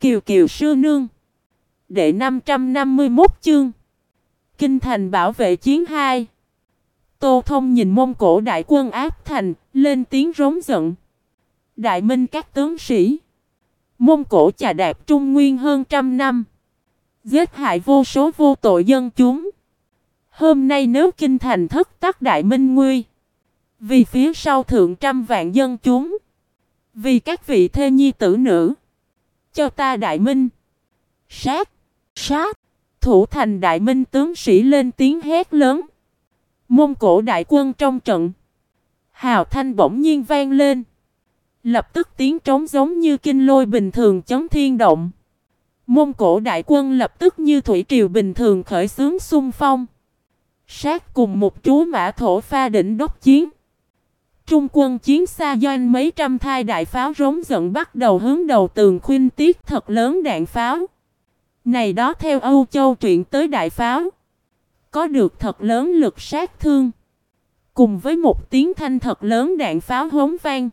Kiều Kiều sư nương. Đệ 551 chương. Kinh thành bảo vệ chiến 2. Tô Thông nhìn Mông Cổ đại quân áp thành, lên tiếng rống giận. Đại minh các tướng sĩ. Mông Cổ chà đạp Trung Nguyên hơn trăm năm, giết hại vô số vô tội dân chúng. Hôm nay nếu kinh thành thất tắc đại minh nguy, vì phía sau thượng trăm vạn dân chúng, vì các vị thê nhi tử nữ, cho ta đại minh sát, sát. Thủ thành đại minh tướng sĩ lên tiếng hét lớn. Mông Cổ đại quân trong trận, hào thanh bỗng nhiên vang lên. Lập tức tiếng trống giống như kinh lôi bình thường chấn thiên động. Mông Cổ đại quân lập tức như thủy triều bình thường khởi xướng xung phong, sát cùng một chú mã thổ pha đỉnh đốc chiến. Trung quân chiến xa doanh mấy trăm thai đại pháo rống giận bắt đầu hướng đầu tường khuynh tiết thật lớn đạn pháo. Này đó theo Âu Châu truyện tới đại pháo, có được thật lớn lực sát thương. Cùng với một tiếng thanh thật lớn đạn pháo hống vang,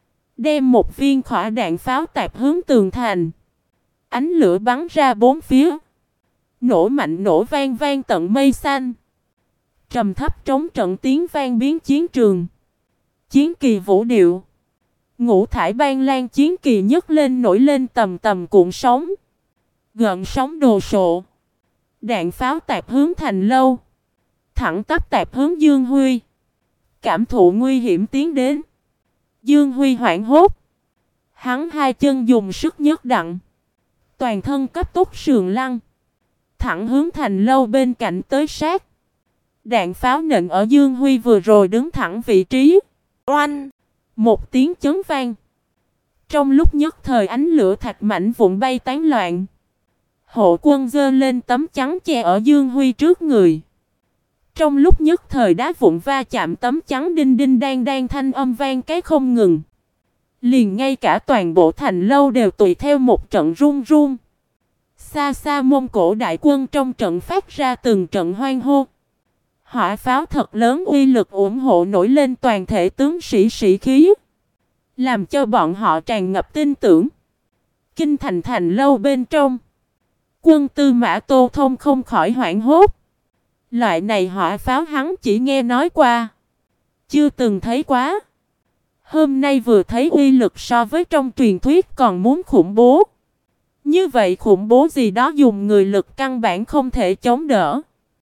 đem một viên khỏa đạn pháo tạp hướng tường thành. Ánh lửa bắn ra bốn phía, nổ mạnh nổ vang vang tận mây xanh. Trầm thấp trống trận tiếng vang biến chiến trường. Chiến kỳ vũ điệu, ngũ thải ban lan chiến kỳ nhấc lên nổi lên tầm tầm cuộn sóng, gợn sóng đồ sộ. Đạn pháo tạp hướng thành lâu, thẳng tắp tạp hướng Dương Huy. Cảm thụ nguy hiểm tiến đến, Dương Huy hoảng hốt. Hắn hai chân dùng sức nhấc đặng, toàn thân cấp tốc sườn lăn, thẳng hướng thành lâu bên cạnh tới sát. Đạn pháo nện ở Dương Huy vừa rồi đứng thẳng vị trí. Oanh! Một tiếng chấn vang. Trong lúc nhất thời ánh lửa thạch mảnh vụn bay tán loạn. Hộ quân giơ lên tấm chắn che ở Dương Huy trước người. Trong lúc nhất thời đá vụn va chạm tấm chắn đinh đinh đang đang thanh âm vang cái không ngừng. Liền ngay cả toàn bộ thành lâu đều tùy theo một trận run run. Xa xa Mông Cổ đại quân trong trận phát ra từng trận hoan hô. Hỏa pháo thật lớn uy lực ủng hộ nổi lên toàn thể tướng sĩ sĩ khí, làm cho bọn họ tràn ngập tin tưởng. Kinh thành thành lâu bên trong, quân tư mã Tô Thông không khỏi hoảng hốt. Loại này hỏa pháo hắn chỉ nghe nói qua, chưa từng thấy quá. Hôm nay vừa thấy uy lực so với trong truyền thuyết còn muốn khủng bố. Như vậy khủng bố gì đó dùng người lực căn bản không thể chống đỡ.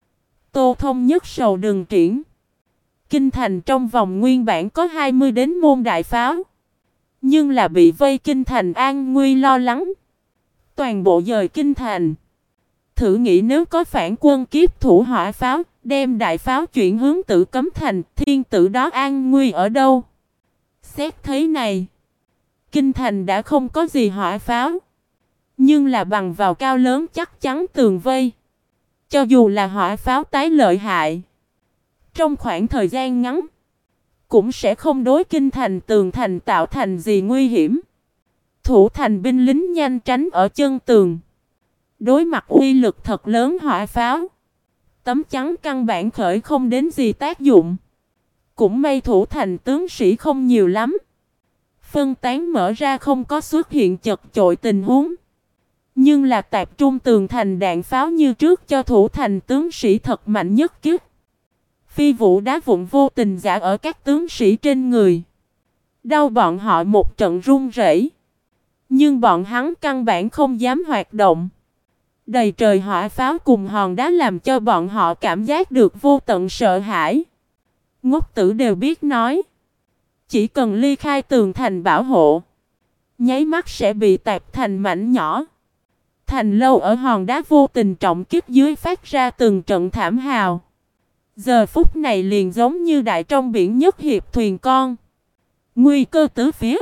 Tô Thông nhất sầu đường triển. Kinh thành trong vòng nguyên bản có 20 đến môn đại pháo, nhưng là bị vây kinh thành an nguy lo lắng, toàn bộ dời kinh thành. Thử nghĩ nếu có phản quân kiếp thủ hỏa pháo, đem đại pháo chuyển hướng Tử Cấm thành, thiên tử đó an nguy ở đâu? Xét thấy này, kinh thành đã không có gì hỏa pháo, nhưng là bằng vào cao lớn chắc chắn tường vây. Cho dù là hỏa pháo tái lợi hại, trong khoảng thời gian ngắn, cũng sẽ không đối kinh thành tường thành tạo thành gì nguy hiểm. Thủ thành binh lính nhanh tránh ở chân tường. Đối mặt uy lực thật lớn hỏa pháo, tấm chắn căn bản khởi không đến gì tác dụng. Cũng may thủ thành tướng sĩ không nhiều lắm, phân tán mở ra không có xuất hiện chật chội tình huống. Nhưng là tạp trung tường thành đạn pháo như trước cho thủ thành tướng sĩ thật mạnh nhất kiếp. Phi vũ đá vụn vô tình giả ở các tướng sĩ trên người, đau bọn họ một trận run rẩy. Nhưng bọn hắn căn bản không dám hoạt động. Đầy trời hỏa pháo cùng hòn đá làm cho bọn họ cảm giác được vô tận sợ hãi. Ngốc tử đều biết nói, chỉ cần ly khai tường thành bảo hộ, nháy mắt sẽ bị tạp thành mảnh nhỏ. Thành lâu ở hòn đá vô tình trọng kích dưới phát ra từng trận thảm hào. Giờ phút này liền giống như đại trong biển nhất hiệp thuyền con, nguy cơ tứ phía.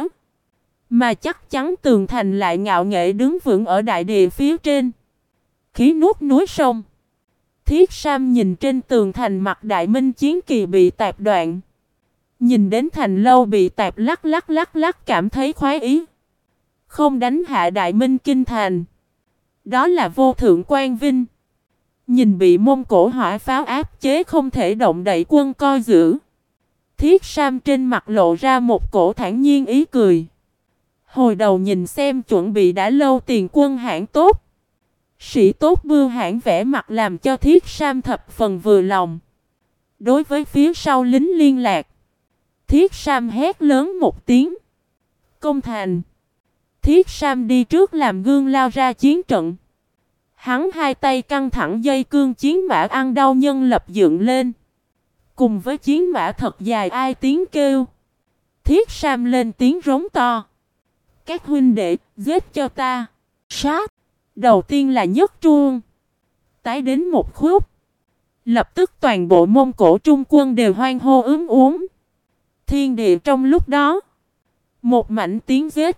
Mà chắc chắn tường thành lại ngạo nghễ đứng vững ở đại địa phía trên, khí nuốt núi sông. Thiết Sam nhìn trên tường thành mặt đại minh chiến kỳ bị tạp đoạn, nhìn đến thành lâu bị tạp lắc lắc lắc lắc cảm thấy khoái ý. Không đánh hạ đại minh kinh thành, đó là vô thượng quan vinh. Nhìn bị Mông Cổ hỏa pháo áp chế không thể động đậy quân coi giữ, Thiết Sam trên mặt lộ ra một cổ thản nhiên ý cười. Hồi đầu nhìn xem chuẩn bị đã lâu tiền quân hãn tốt. Sĩ tốt Bưu Hãn vẻ mặt làm cho Thiết Sam thập phần vừa lòng. Đối với phía sau lính liên lạc, Thiết Sam hét lớn một tiếng. Công thành. Thiết Sam đi trước làm gương lao ra chiến trận. Hắn hai tay căng thẳng dây cương chiến mã ăn đau nhân lập dựng lên. Cùng với chiến mã thật dài ai tiếng kêu. Thiết Sam lên tiếng rống to. Các huynh đệ, giết cho ta. Sát. Đầu tiên là nhất truông. Tái đến một khúc. Lập tức toàn bộ Mông Cổ Trung quân đều hoan hô úm. Thiên địa trong lúc đó. Một mảnh tiếng giết.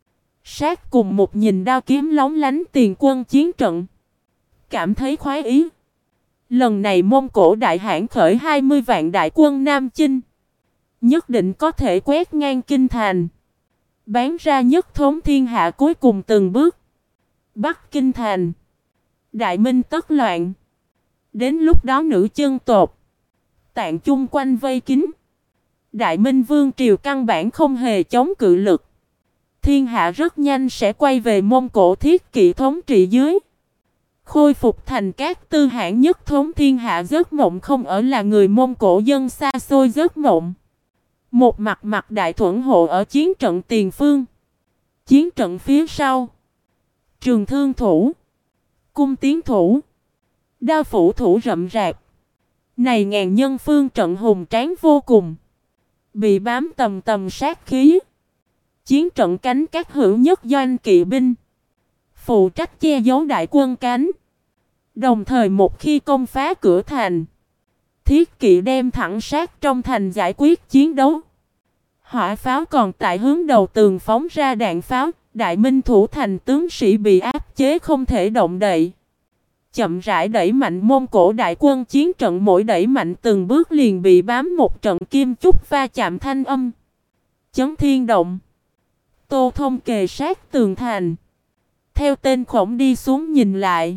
Sát cùng một nhìn đao kiếm lóng lánh tiền quân chiến trận. Cảm thấy khoái ý. Lần này Mông Cổ Đại Hãn khởi 20 vạn đại quân Nam Chinh. Nhất định có thể quét ngang kinh thành. Bán ra nhất thống thiên hạ cuối cùng từng bước. Bắc kinh thành. Đại Minh tất loạn. Đến lúc đó nữ chân tột. Tạng chung quanh vây kín. Đại Minh Vương triều căn bản không hề chống cự lực. Thiên hạ rất nhanh sẽ quay về Mông Cổ Thiết Kỵ thống trị dưới. Khôi phục thành các tư hãn nhất thống thiên hạ giấc mộng không ở là người Mông Cổ dân xa xôi giấc mộng. Một mặt đại thuẫn hộ ở chiến trận tiền phương. Chiến trận phía sau. Trường thương thủ. Cung tiến thủ. Đao phủ thủ rậm rạp. Này ngàn nhân phương trận hùng tráng vô cùng. Bị bám tầm sát khí. Chiến trận cánh các hữu nhất doanh kỵ binh. Phụ trách che giấu đại quân cánh. Đồng thời một khi công phá cửa thành. Thiết kỵ đem thẳng sát trong thành giải quyết chiến đấu. Hỏa pháo còn tại hướng đầu tường phóng ra đạn pháo. Đại Minh thủ thành tướng sĩ bị áp chế không thể động đậy. Chậm rãi đẩy mạnh Mông Cổ đại quân chiến trận mỗi đẩy mạnh từng bước liền bị bám một trận kim chúc va chạm thanh âm. Chấn thiên động. Tô Thông kề sát tường thành. Theo tên khổng đi xuống nhìn lại.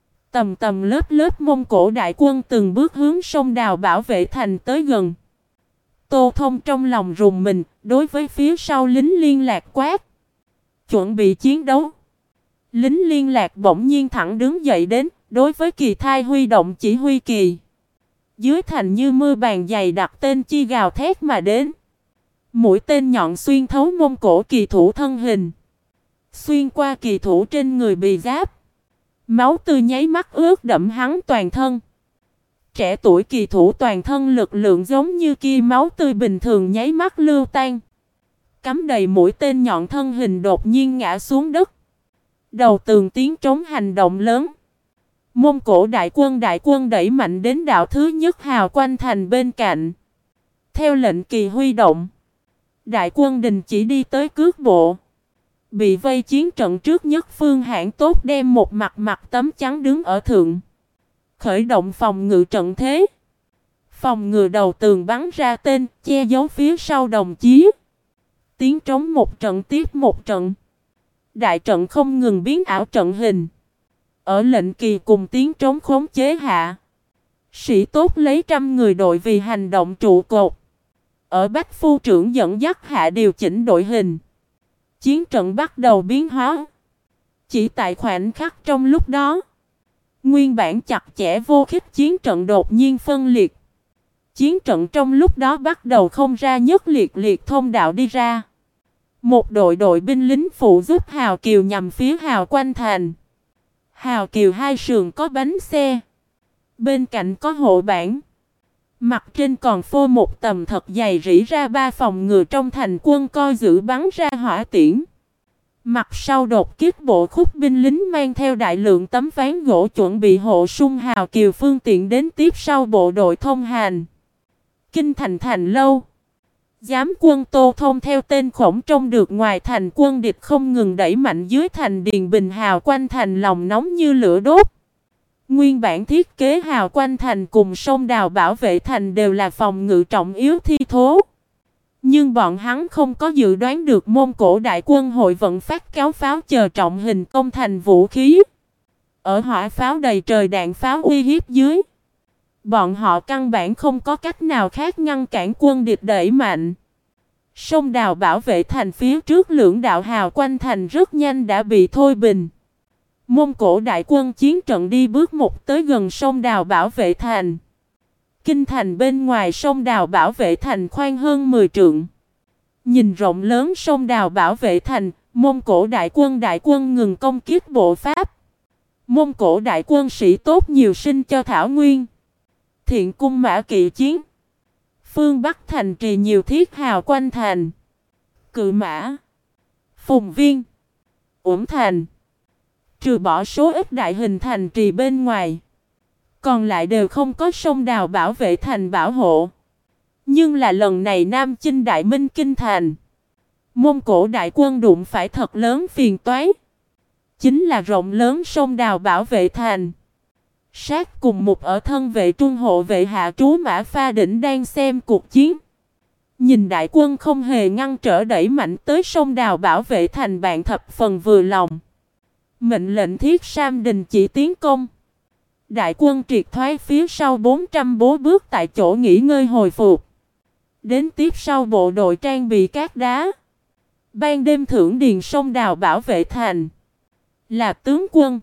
Tầm lớp Mông Cổ đại quân từng bước hướng sông Đào bảo vệ thành tới gần. Tô Thông trong lòng rùng mình, đối với phía sau lính liên lạc quát. Chuẩn bị chiến đấu. Lính liên lạc bỗng nhiên thẳng đứng dậy đến, đối với Kỳ Thai huy động chỉ huy kỳ. Dưới thành như mưa bàn dày đặt tên chi gào thét mà đến. Mũi tên nhọn xuyên thấu Mông Cổ kỳ thủ thân hình. Xuyên qua kỳ thủ trên người bị giáp. Máu tươi nháy mắt ướt đẫm hắn toàn thân. Trẻ tuổi kỳ thủ toàn thân lực lượng giống như kia máu tươi bình thường nháy mắt lưu tan. Cắm đầy mũi tên nhọn thân hình đột nhiên ngã xuống đất. Đầu tường tiếng trống hành động lớn. Mông Cổ đại quân đẩy mạnh đến đảo thứ nhất hào quanh thành bên cạnh. Theo lệnh kỳ huy động. Đại quân đình chỉ đi tới cước bộ. Bị vây chiến trận trước nhất Phương Hãn tốt đem một mặt tấm trắng đứng ở thượng. Khởi động phòng ngự trận thế. Phòng ngự đầu tường bắn ra tên, che giấu phía sau đồng chí. Tiếng trống một trận tiếp một trận. Đại trận không ngừng biến ảo trận hình. Ở lệnh kỳ cùng tiếng trống khống chế hạ. Sĩ tốt lấy 100 người đội vì hành động trụ cột. Ở Bách Phu trưởng dẫn dắt hạ điều chỉnh đội hình. Chiến trận bắt đầu biến hóa. Chỉ tại khoảnh khắc trong lúc đó. Nguyên bản chặt chẽ vô khích chiến trận đột nhiên phân liệt. Chiến trận trong lúc đó bắt đầu không ra nhất liệt thông đạo đi ra. Một đội binh lính phụ giúp hào kiều nhằm phía hào quanh thành. Hào kiều hai sườn có bánh xe. Bên cạnh có hộ bản. Mặt trên còn phô một tầm thật dày rỉ ra 3 phòng ngừa trong thành quân coi giữ bắn ra hỏa tiễn. Mặt sau đột kích bộ khúc binh lính mang theo đại lượng tấm ván gỗ chuẩn bị hộ sung hào kiều phương tiện đến tiếp sau bộ đội thông hành. Kinh thành thành lâu. Giám quân Tô Thông theo tên khổng trông được ngoài thành quân địch không ngừng đẩy mạnh dưới thành Điền Bình hào quanh thành lòng nóng như lửa đốt. Nguyên bản thiết kế hào quanh thành cùng sông Đào bảo vệ thành đều là phòng ngự trọng yếu thi thố. Nhưng bọn hắn không có dự đoán được Mông Cổ đại quân hội vận phát cáo pháo chờ trọng hình công thành vũ khí. Ở hỏa pháo đầy trời đạn pháo uy hiếp dưới. Bọn họ căn bản không có cách nào khác ngăn cản quân địch đẩy mạnh. Sông đào bảo vệ thành phía trước lưỡng đạo hào quanh thành rất nhanh đã bị thôi bình. Mông Cổ đại quân chiến trận đi bước một tới gần sông đào bảo vệ thành. Kinh thành bên ngoài sông đào bảo vệ thành khoan hơn 10 trượng. Nhìn rộng lớn sông đào bảo vệ thành, Mông Cổ đại quân ngừng công kích bộ Pháp. Mông Cổ đại quân sĩ tốt nhiều sinh cho Thảo Nguyên. Thiện cung mã kỵ chiến. Phương Bắc thành trì nhiều thiết hào quanh thành. Cự mã, Phùng Viên, Uổng Thành. Trừ bỏ số ít đại hình thành trì bên ngoài, còn lại đều không có sông đào bảo vệ thành bảo hộ. Nhưng là lần này Nam Chinh Đại Minh Kinh thành, Mông Cổ đại quân đụng phải thật lớn phiền toái. Chính là rộng lớn sông đào bảo vệ thành. Sát cùng một ở thân vệ trung hộ vệ hạ trú Mã Pha Đỉnh đang xem cuộc chiến. Nhìn đại quân không hề ngăn trở đẩy mạnh tới sông đào bảo vệ thành, bạn thập phần vừa lòng. Mệnh lệnh Thiết Sam đình chỉ tiến công. Đại quân triệt thoái phía sau 400 bố bước tại chỗ nghỉ ngơi hồi phục. Đến tiếp sau bộ đội trang bị cát đá. Ban đêm thưởng điền sông đào bảo vệ thành. Là tướng quân.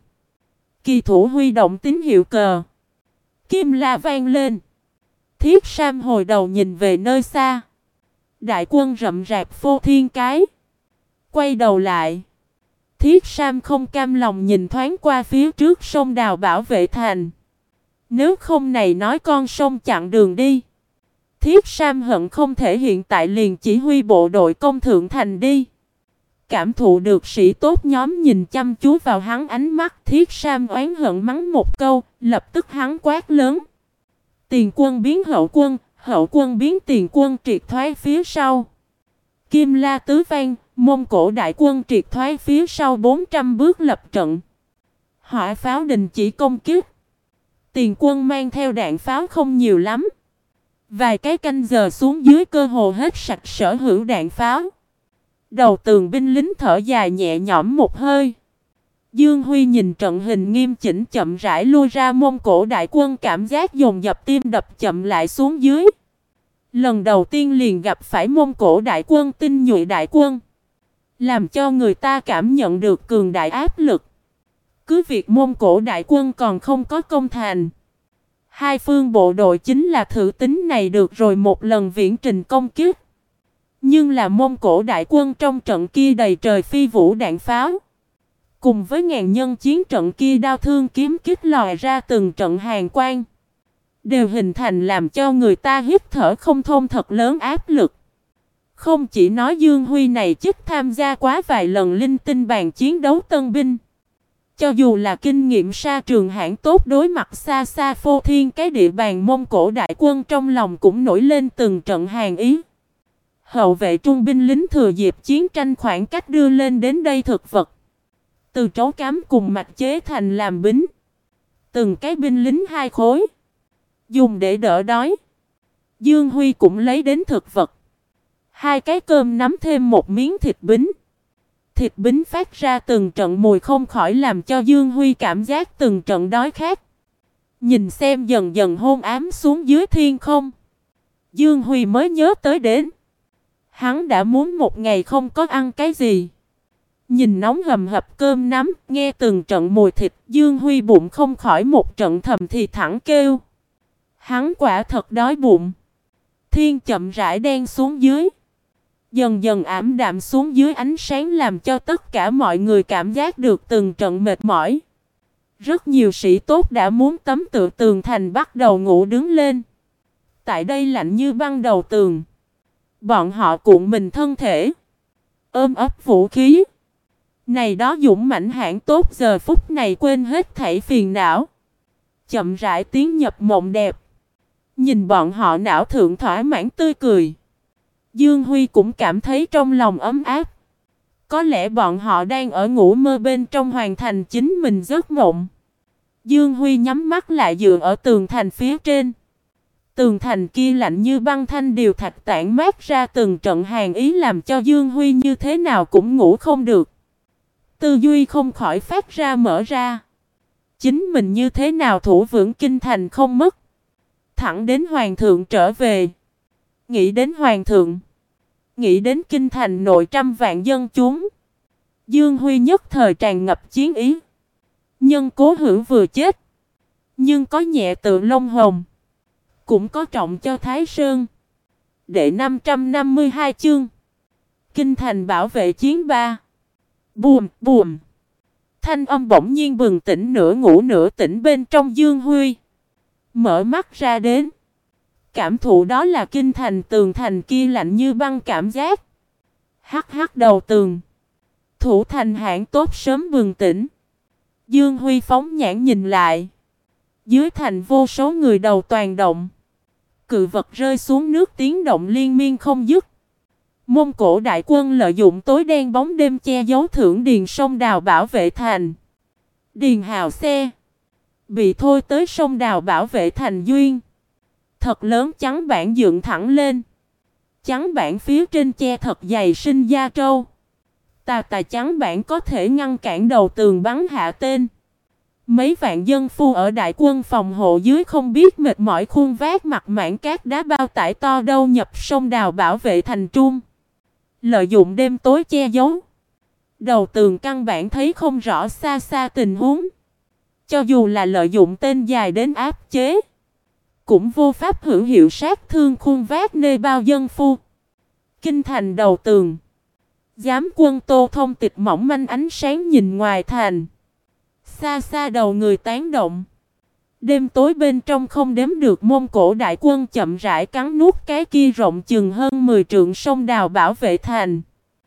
Kỳ thủ huy động tín hiệu cờ. Kim la vang lên. Thiết Sam hồi đầu nhìn về nơi xa. Đại quân rậm rạp phô thiên cái. Quay đầu lại. Thiết Sam không cam lòng nhìn thoáng qua phía trước sông đào bảo vệ thành. Nếu không này nói con sông chặn đường đi. Thiết Sam hận không thể hiện tại liền chỉ huy bộ đội công thượng thành đi. Cảm thụ được sĩ tốt nhóm nhìn chăm chú vào hắn, ánh mắt Thiết Sam oán hận mắng một câu, lập tức hắn quát lớn. Tiền quân biến hậu quân biến tiền quân, triệt thoái phía sau. Kim la tứ vang, Mông Cổ đại quân triệt thoái phía sau 400 bước lập trận. Hỏa pháo đình chỉ công kích. Tiền quân mang theo đạn pháo không nhiều lắm. Vài cái canh giờ xuống dưới cơ hồ hết sạch sở hữu đạn pháo. Đầu tường binh lính thở dài nhẹ nhõm một hơi. Dương Huy nhìn trận hình nghiêm chỉnh chậm rãi lui ra, Mông Cổ đại quân cảm giác dồn dập, tim đập chậm lại xuống dưới. Lần đầu tiên liền gặp phải Mông Cổ đại quân tinh nhuệ đại quân, làm cho người ta cảm nhận được cường đại áp lực. Cứ việc Mông Cổ đại quân còn không có công thành, hai phương bộ đội chính là thử tính này được rồi một lần viễn trình công kích. Nhưng là Mông Cổ đại quân trong trận kia đầy trời phi vũ đạn pháo, cùng với ngàn nhân chiến trận kia đao thương kiếm kích lòi ra từng trận hàn quang, đều hình thành làm cho người ta hít thở không thông thật lớn áp lực. Không chỉ nói Dương Huy này chức tham gia quá vài lần linh tinh bàn chiến đấu tân binh, cho dù là kinh nghiệm sa trường hãn tốt, đối mặt xa xa phô thiên cái địa bàn Mông Cổ đại quân, trong lòng cũng nổi lên từng trận hàn ý. Hậu vệ trung binh lính thừa dịp chiến tranh khoảng cách đưa lên đến đây thực vật, từ trấu cám cùng mạch chế thành làm bính. Từng cái binh lính hai khối, dùng để đỡ đói. Dương Huy cũng lấy đến thực vật, hai cái cơm nắm thêm một miếng thịt bính. Thịt bính phát ra từng trận mùi không khỏi làm cho Dương Huy cảm giác từng trận đói khát. Nhìn xem dần dần hôn ám xuống dưới thiên không, Dương Huy mới nhớ tới đến hắn đã muốn một ngày không có ăn cái gì. Nhìn nóng hầm hập cơm nắm, nghe từng trận mùi thịt, Dương Huy bụng không khỏi một trận thầm thì thẳng kêu. Hắn quả thật đói bụng. Thiên chậm rãi đen xuống dưới, dần dần ảm đạm xuống dưới ánh sáng, làm cho tất cả mọi người cảm giác được từng trận mệt mỏi. Rất nhiều sĩ tốt đã muốn tấm tựa tường thành bắt đầu ngủ đứng lên. Tại đây lạnh như băng đầu tường, bọn họ cuộn mình thân thể, ôm ấp vũ khí. Này đó dũng mãnh hãn tốt giờ phút này quên hết thảy phiền não, chậm rãi tiến nhập mộng đẹp. Nhìn bọn họ não thượng thỏa mãn tươi cười, Dương Huy cũng cảm thấy trong lòng ấm áp. Có lẽ bọn họ đang ở ngủ mơ bên trong hoàn thành chính mình giấc mộng. Dương Huy nhắm mắt lại dựa ở tường thành phía trên. Tường thành kia lạnh như băng, thanh điều thạch tản mát ra từng trận hàn ý, làm cho Dương Huy như thế nào cũng ngủ không được. Tư duy không khỏi phát ra mở ra. Chính mình như thế nào thủ vững kinh thành không mất. Thẳng đến hoàng thượng trở về. Nghĩ đến hoàng thượng, Nghĩ đến kinh thành nội trăm vạn dân chúng, Dương Huy nhất thời tràn ngập chiến ý. Nhân Cố Hữu vừa chết, nhưng có nhẹ tự Long Hồng, cũng có trọng cho Thái Sơn. Đệ 552 chương. Kinh thành bảo vệ chiến 3. Bùm bùm. Thanh âm bỗng nhiên bừng tỉnh nửa ngủ nửa tỉnh bên trong Dương Huy. Mở mắt ra đến, cảm thụ đó là kinh thành tường thành kia lạnh như băng cảm giác. Hắc hắc đầu tường. Thủ thành hãng tốt sớm bừng tỉnh. Dương Huy phóng nhãn nhìn lại. Dưới thành vô số người đầu toàn động. Cự vật rơi xuống nước tiếng động liên miên không dứt. Mông Cổ đại quân lợi dụng tối đen bóng đêm che giấu Thưởng Điền sông đào bảo vệ thành. Điền hào xe bị thôi tới sông đào bảo vệ thành duyên. Thật lớn trắng bản dựng thẳng lên. Trắng bản phía trên che thật dày sinh da trâu. Tà trắng bản có thể ngăn cản đầu tường bắn hạ tên. Mấy vạn dân phu ở đại quân phòng hộ dưới không biết mệt mỏi khuôn vác mặt mảng cát đá bao tải to đâu nhập sông đào bảo vệ thành trung. Lợi dụng đêm tối che giấu. Đầu tường căn bản thấy không rõ xa xa tình huống. Cho dù là lợi dụng tên dài đến áp chế, cũng vô pháp hữu hiệu sát thương khuôn vác nơi bao dân phu. Kinh thành đầu tường. Giám quân Tô Thông tịch mỏng manh ánh sáng nhìn ngoài thành. Xa xa đầu người tán động. Đêm tối bên trong không đếm được Mông Cổ đại quân chậm rãi cắn nuốt cái kia rộng chừng hơn 10 trượng sông đào bảo vệ thành.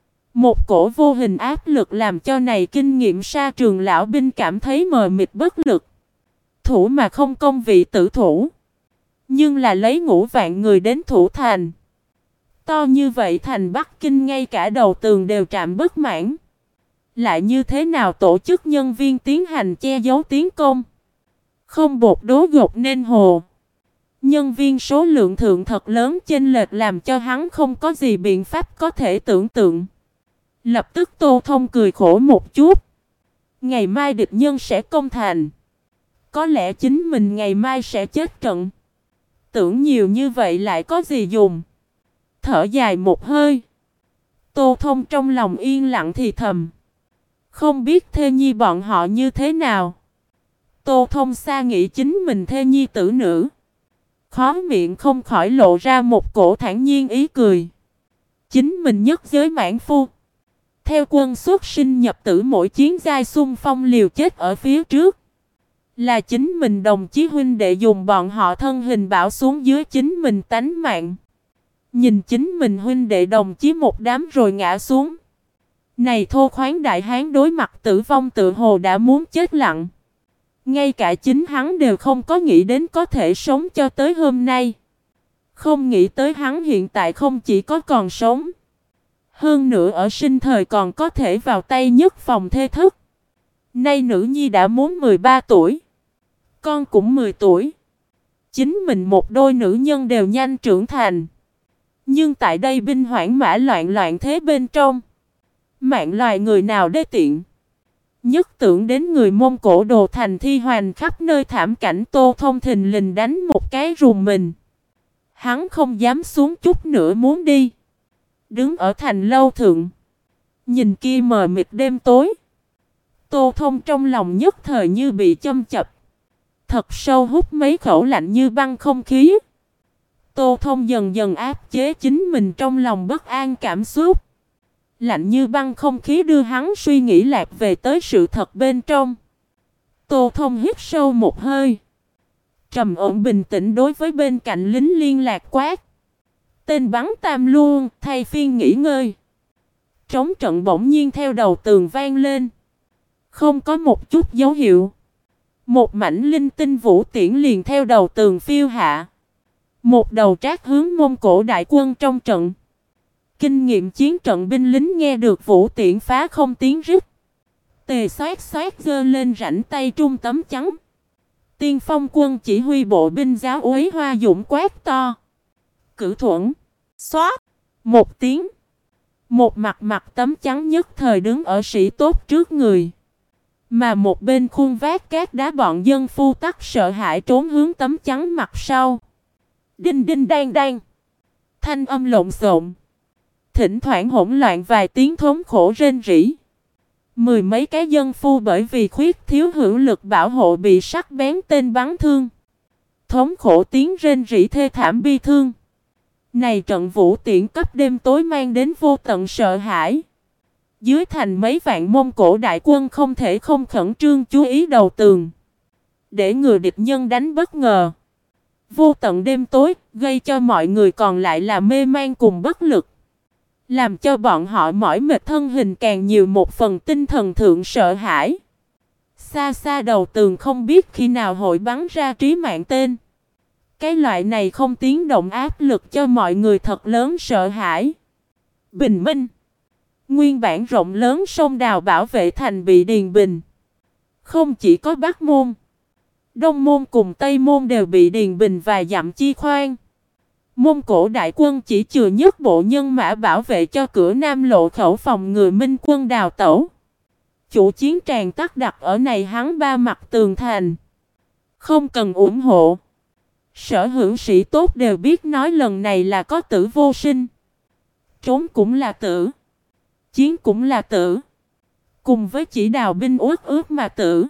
Một cổ vô hình áp lực làm cho này kinh nghiệm sa trường lão binh cảm thấy mờ mịt bất lực. Thủ mà không công vị tử thủ. Nhưng là lấy ngũ vạn người đến thủ thành. To như vậy thành Bắc Kinh ngay cả đầu tường đều trạm bất mãn. Lại như thế nào tổ chức nhân viên tiến hành che giấu tiến công? Không bột đố gột nên hồ. Nhân viên số lượng thượng thật lớn chênh lệch làm cho hắn không có gì biện pháp có thể tưởng tượng. Lập tức Tô Thông cười khổ một chút. Ngày mai địch nhân sẽ công thành. Có lẽ chính mình ngày mai sẽ chết trận. Tưởng nhiều như vậy lại có gì dùng. Thở dài một hơi. Tô Thông trong lòng yên lặng thì thầm. Không biết thê nhi bọn họ như thế nào. Tô Thông xa nghĩ chính mình thê nhi tử nữ. Khó miệng không khỏi lộ ra một cổ thản nhiên ý cười. Chính mình nhất giới mãn phu. Theo quân xuất sinh nhập tử mỗi chiến giai xung phong liều chết ở phía trước. Là chính mình đồng chí huynh đệ dùng bọn họ thân hình bảo xuống dưới chính mình tánh mạng. Nhìn chính mình huynh đệ đồng chí một đám rồi ngã xuống. Này thô khoáng đại hán đối mặt tử vong tự hồ đã muốn chết lặng. Ngay cả chính hắn đều không có nghĩ đến có thể sống cho tới hôm nay. Không nghĩ tới hắn hiện tại không chỉ có còn sống. Hơn nữa ở sinh thời còn có thể vào tay nhất phòng thê thức. Nay nữ nhi đã muốn 13 tuổi. Con cũng 10 tuổi. Chính mình một đôi nữ nhân đều nhanh trưởng thành. Nhưng tại đây binh hoảng mã loạn thế bên trong. Mạng loài người nào đê tiện. Nhất tưởng đến người Mông Cổ đồ thành thi hoành khắp nơi thảm cảnh Tô Thông thình lình đánh một cái rùng mình. Hắn không dám xuống chút nữa muốn đi. Đứng ở thành lâu thượng. Nhìn kia mờ mịt đêm tối. Tô Thông trong lòng nhất thời như bị châm chập. Thật sâu hút mấy khẩu lạnh như băng không khí. Tô Thông dần dần áp chế chính mình trong lòng bất an cảm xúc. Lạnh như băng không khí đưa hắn suy nghĩ lạc về tới sự thật bên trong. Tô Thông hít sâu một hơi. Trầm ổn bình tĩnh đối với bên cạnh lính liên lạc quát. Tên bắn tam luôn, thay phiên nghỉ ngơi. Trống trận bỗng nhiên theo đầu tường vang lên. Không có một chút dấu hiệu. Một mảnh linh tinh vũ tiễn liền theo đầu tường phiêu hạ. Một đầu trác hướng Mông Cổ đại quân trong trận. Kinh nghiệm chiến trận binh lính nghe được vũ tiễn phá không tiếng rít. Tề xoát xoát giơ lên rảnh tay trung tấm trắng. Tiên phong quân chỉ huy bộ binh giáo úy Hoa Dũng quát to. Cử thuẫn. Xoát. Một tiếng. Một mặt tấm trắng nhất thời đứng ở sĩ tốt trước người. Mà một bên khuôn vác cát đá bọn dân phu tắc sợ hãi trốn hướng tấm trắng mặt sau. Đinh đinh đang đang. Thanh âm lộn xộn. Thỉnh thoảng hỗn loạn vài tiếng thống khổ rên rỉ. Mười mấy cái dân phu bởi vì khuyết thiếu hữu lực bảo hộ bị sắc bén tên bắn thương. Thống khổ tiếng rên rỉ thê thảm bi thương. Này trận vũ tiễn cấp đêm tối mang đến vô tận sợ hãi. Dưới thành mấy vạn Mông Cổ đại quân không thể không khẩn trương chú ý đầu tường. Để ngừa địch nhân đánh bất ngờ. Vô tận đêm tối gây cho mọi người còn lại là mê man cùng bất lực. Làm cho bọn họ mỏi mệt thân hình càng nhiều một phần tinh thần thượng sợ hãi. Xa xa đầu tường không biết khi nào hội bắn ra trí mạng tên. Cái loại này không tiếng động áp lực cho mọi người thật lớn sợ hãi. Bình minh. Nguyên bản rộng lớn sông đào bảo vệ thành bị Điền Bình. Không chỉ có Bắc Môn, Đông Môn cùng Tây Môn đều bị Điền Bình vài dặm chi khoan. Mông Cổ đại quân chỉ chừa nhất bộ nhân mã bảo vệ cho cửa Nam lộ khẩu phòng ngừa Minh quân đào tẩu. Chủ chiến tràng tắc đặt ở này hắn ba mặt tường thành. Không cần ủng hộ. Sở hữu sĩ tốt đều biết nói lần này là có tử vô sinh. Trốn cũng là tử. Chiến cũng là tử. Cùng với chỉ đào binh uất ước mà tử.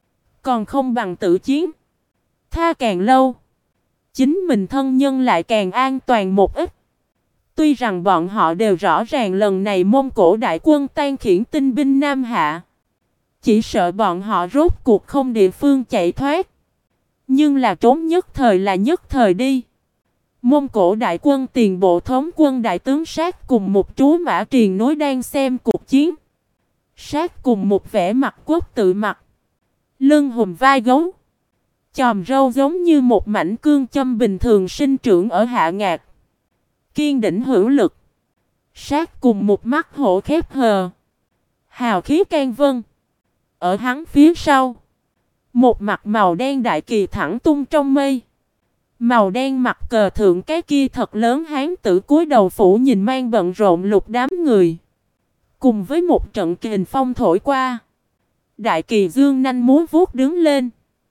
Còn không bằng tử chiến. Tha càng lâu. Chính mình thân nhân lại càng an toàn một ít. Tuy rằng bọn họ đều rõ ràng lần này Mông Cổ đại quân tan khiển tinh binh Nam Hạ. Chỉ sợ bọn họ rốt cuộc không địa phương chạy thoát. Nhưng là trốn nhất thời là nhất thời đi. Mông Cổ đại quân tiền bộ thống quân đại tướng Sát cùng một chú mã triền nối đang xem cuộc chiến. Sát cùng một vẻ mặt quốc tự mặt. Lưng hùm vai gấu. Chòm râu giống như một mảnh cương châm bình thường sinh trưởng ở hạ ngạc. Kiên đỉnh hữu lực. Sát cùng một mắt hổ khép hờ. Hào khí can vân. Ở hắn phía sau. Một mặt màu đen đại kỳ thẳng tung trong mây. Màu đen mặt cờ thượng cái kia thật lớn hán tử cúi đầu phủ nhìn mang bận rộn lục đám người. Cùng với một trận kình phong thổi qua. Đại kỳ dương nanh múa vuốt đứng lên.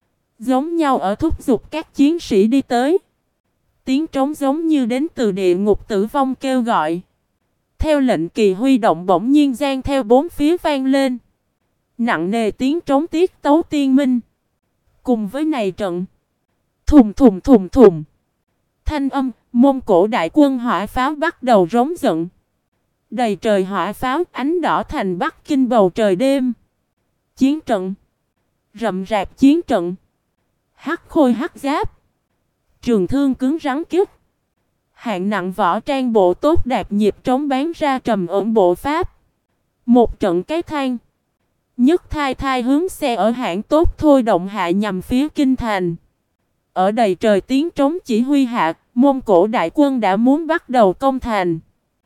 Giống nhau ở thúc giục các chiến sĩ đi tới. Tiếng trống giống như đến từ địa ngục tử vong kêu gọi. Theo lệnh kỳ huy động bỗng nhiên gian theo bốn phía vang lên. Nặng nề tiếng trống tiết tấu tiên minh. Cùng với này trận. Thùng thùng thùng thùng. Thanh âm, Mông Cổ đại quân hỏa pháo bắt đầu rống giận. Đầy trời hỏa pháo ánh đỏ thành Bắc Kinh bầu trời đêm. Chiến trận. Rậm rạp chiến trận. Hắc khôi hắc giáp. Trường thương cứng rắn kiếp. Hạng nặng võ trang bộ tốt đạp nhịp trống bán ra trầm ổn bộ pháp. Một trận cái thang. Nhất thai thai hướng xe ở hãng tốt thôi động hạ nhằm phía kinh thành. Ở đầy trời tiếng trống chỉ huy hạ, Mông Cổ đại quân đã muốn bắt đầu công thành.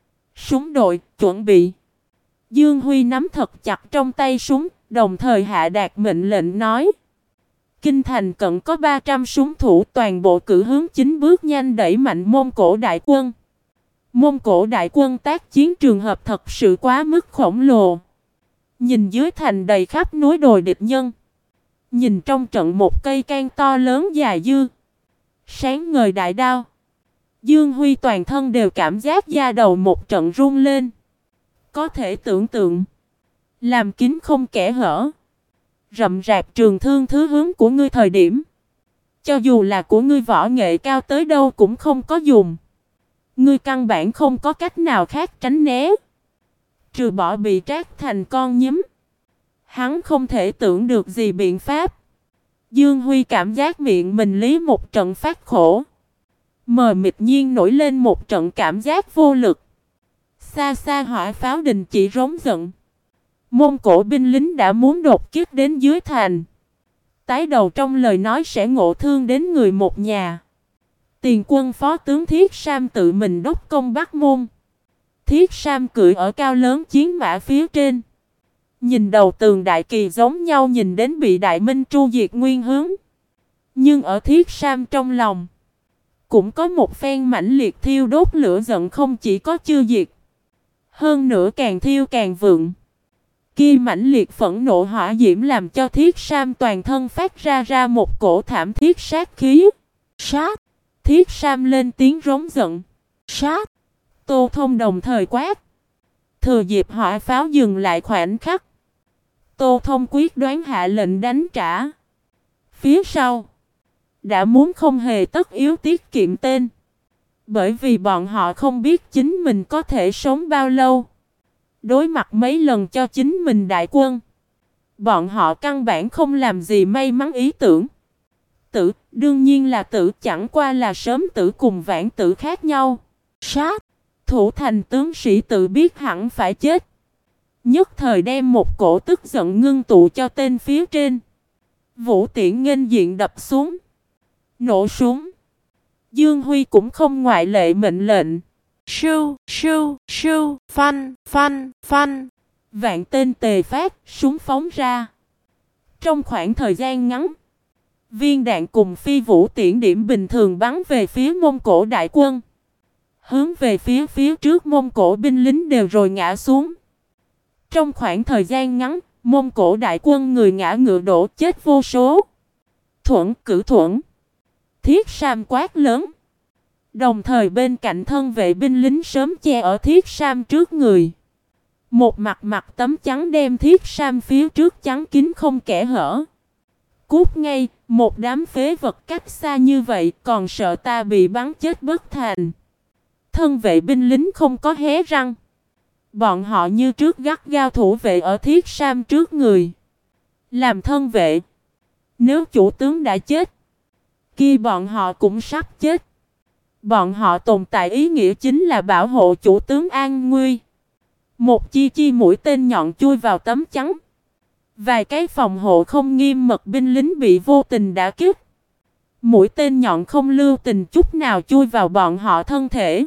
Súng đội, chuẩn bị. Dương Huy nắm thật chặt trong tay súng, đồng thời hạ đạt mệnh lệnh nói. Kinh thành cận có 300 súng thủ toàn bộ cử hướng chính bước nhanh đẩy mạnh Mông Cổ đại quân. Mông Cổ đại quân tác chiến trường hợp thật sự quá mức khổng lồ. Nhìn dưới thành đầy khắp núi đồi địch nhân. Nhìn trong trận một cây can to lớn dài dư. Sáng ngời đại đao. Dương Huy toàn thân đều cảm giác da đầu một trận run lên. Có thể tưởng tượng. Làm kín không kẽ hở. Rậm rạp trường thương thứ hướng của ngươi thời điểm. Cho dù là của ngươi võ nghệ cao tới đâu cũng không có dùng. Ngươi căn bản không có cách nào khác tránh né. Trừ bỏ bị trát thành con nhím. Hắn không thể tưởng được gì biện pháp. Dương Huy cảm giác miệng mình lý một trận phát khổ. Mờ mịt nhiên nổi lên một trận cảm giác vô lực. Xa xa hỏa pháo đình chỉ rống giận. Mông Cổ binh lính đã muốn đột kích đến dưới thành. Tái đầu trong lời nói sẽ ngộ thương đến người một nhà. Tiền quân phó tướng Thiết Sam tự mình đốc công Bắc Môn. Thiết Sam cưỡi ở cao lớn chiến mã phía trên. Nhìn đầu tường đại kỳ giống nhau nhìn đến bị Đại Minh tru diệt nguyên hướng. Nhưng ở Thiết Sam trong lòng. Cũng có một phen mãnh liệt thiêu đốt lửa giận không chỉ có chưa diệt. Hơn nữa càng thiêu càng vượng. Kia mãnh liệt phẫn nộ hỏa diễm làm cho Thiết Sam toàn thân phát ra một cổ thảm thiết sát khí. Sát! Thiết Sam lên tiếng rống giận. Sát! Tô Thông đồng thời quát. Thừa dịp hỏa pháo dừng lại khoảnh khắc, Tô Thông quyết đoán hạ lệnh đánh trả. Phía sau đã muốn không hề tất yếu tiết kiệm tên, bởi vì bọn họ không biết chính mình có thể sống bao lâu. Đối mặt mấy lần cho chính mình đại quân, bọn họ căn bản không làm gì may mắn ý tưởng. Tử, đương nhiên là tử, chẳng qua là sớm tử cùng vãn tử khác nhau. Sát, thủ thành tướng sĩ tự biết hẳn phải chết, nhất thời đem một cổ tức giận ngưng tụ cho tên phía trên. Vũ Tiễn nghênh diện đập xuống, nổ súng. Dương Huy cũng không ngoại lệ, mệnh lệnh. Sưu, sưu, sưu, phanh, phanh, phanh. Vạn tên tề phát, súng phóng ra. Trong khoảng thời gian ngắn, viên đạn cùng phi vũ tiễn điểm bình thường bắn về phía Mông Cổ đại quân. Hướng về phía trước Mông Cổ binh lính đều rồi ngã xuống. Trong khoảng thời gian ngắn, Mông Cổ đại quân người ngã ngựa đổ, chết vô số. Thuẫn, cử thuẫn. Thiết Sam quát lớn. Đồng thời bên cạnh thân vệ binh lính sớm che ở Thiết Sam trước người. Một mặt mặt tấm trắng đem Thiết Sam phía trước chắn kín không kẽ hở. Cút ngay, một đám phế vật cách xa như vậy còn sợ ta bị bắn chết bất thành. Thân vệ binh lính không có hé răng. Bọn họ như trước gắt gao thủ vệ ở Thiết Sam trước người. Làm thân vệ, nếu chủ tướng đã chết, kia bọn họ cũng sắp chết. Bọn họ tồn tại ý nghĩa chính là bảo hộ chủ tướng an nguy. Một chi mũi tên nhọn chui vào tấm chắn. Vài cái phòng hộ không nghiêm mật binh lính bị vô tình đả kích. Mũi tên nhọn không lưu tình chút nào chui vào bọn họ thân thể.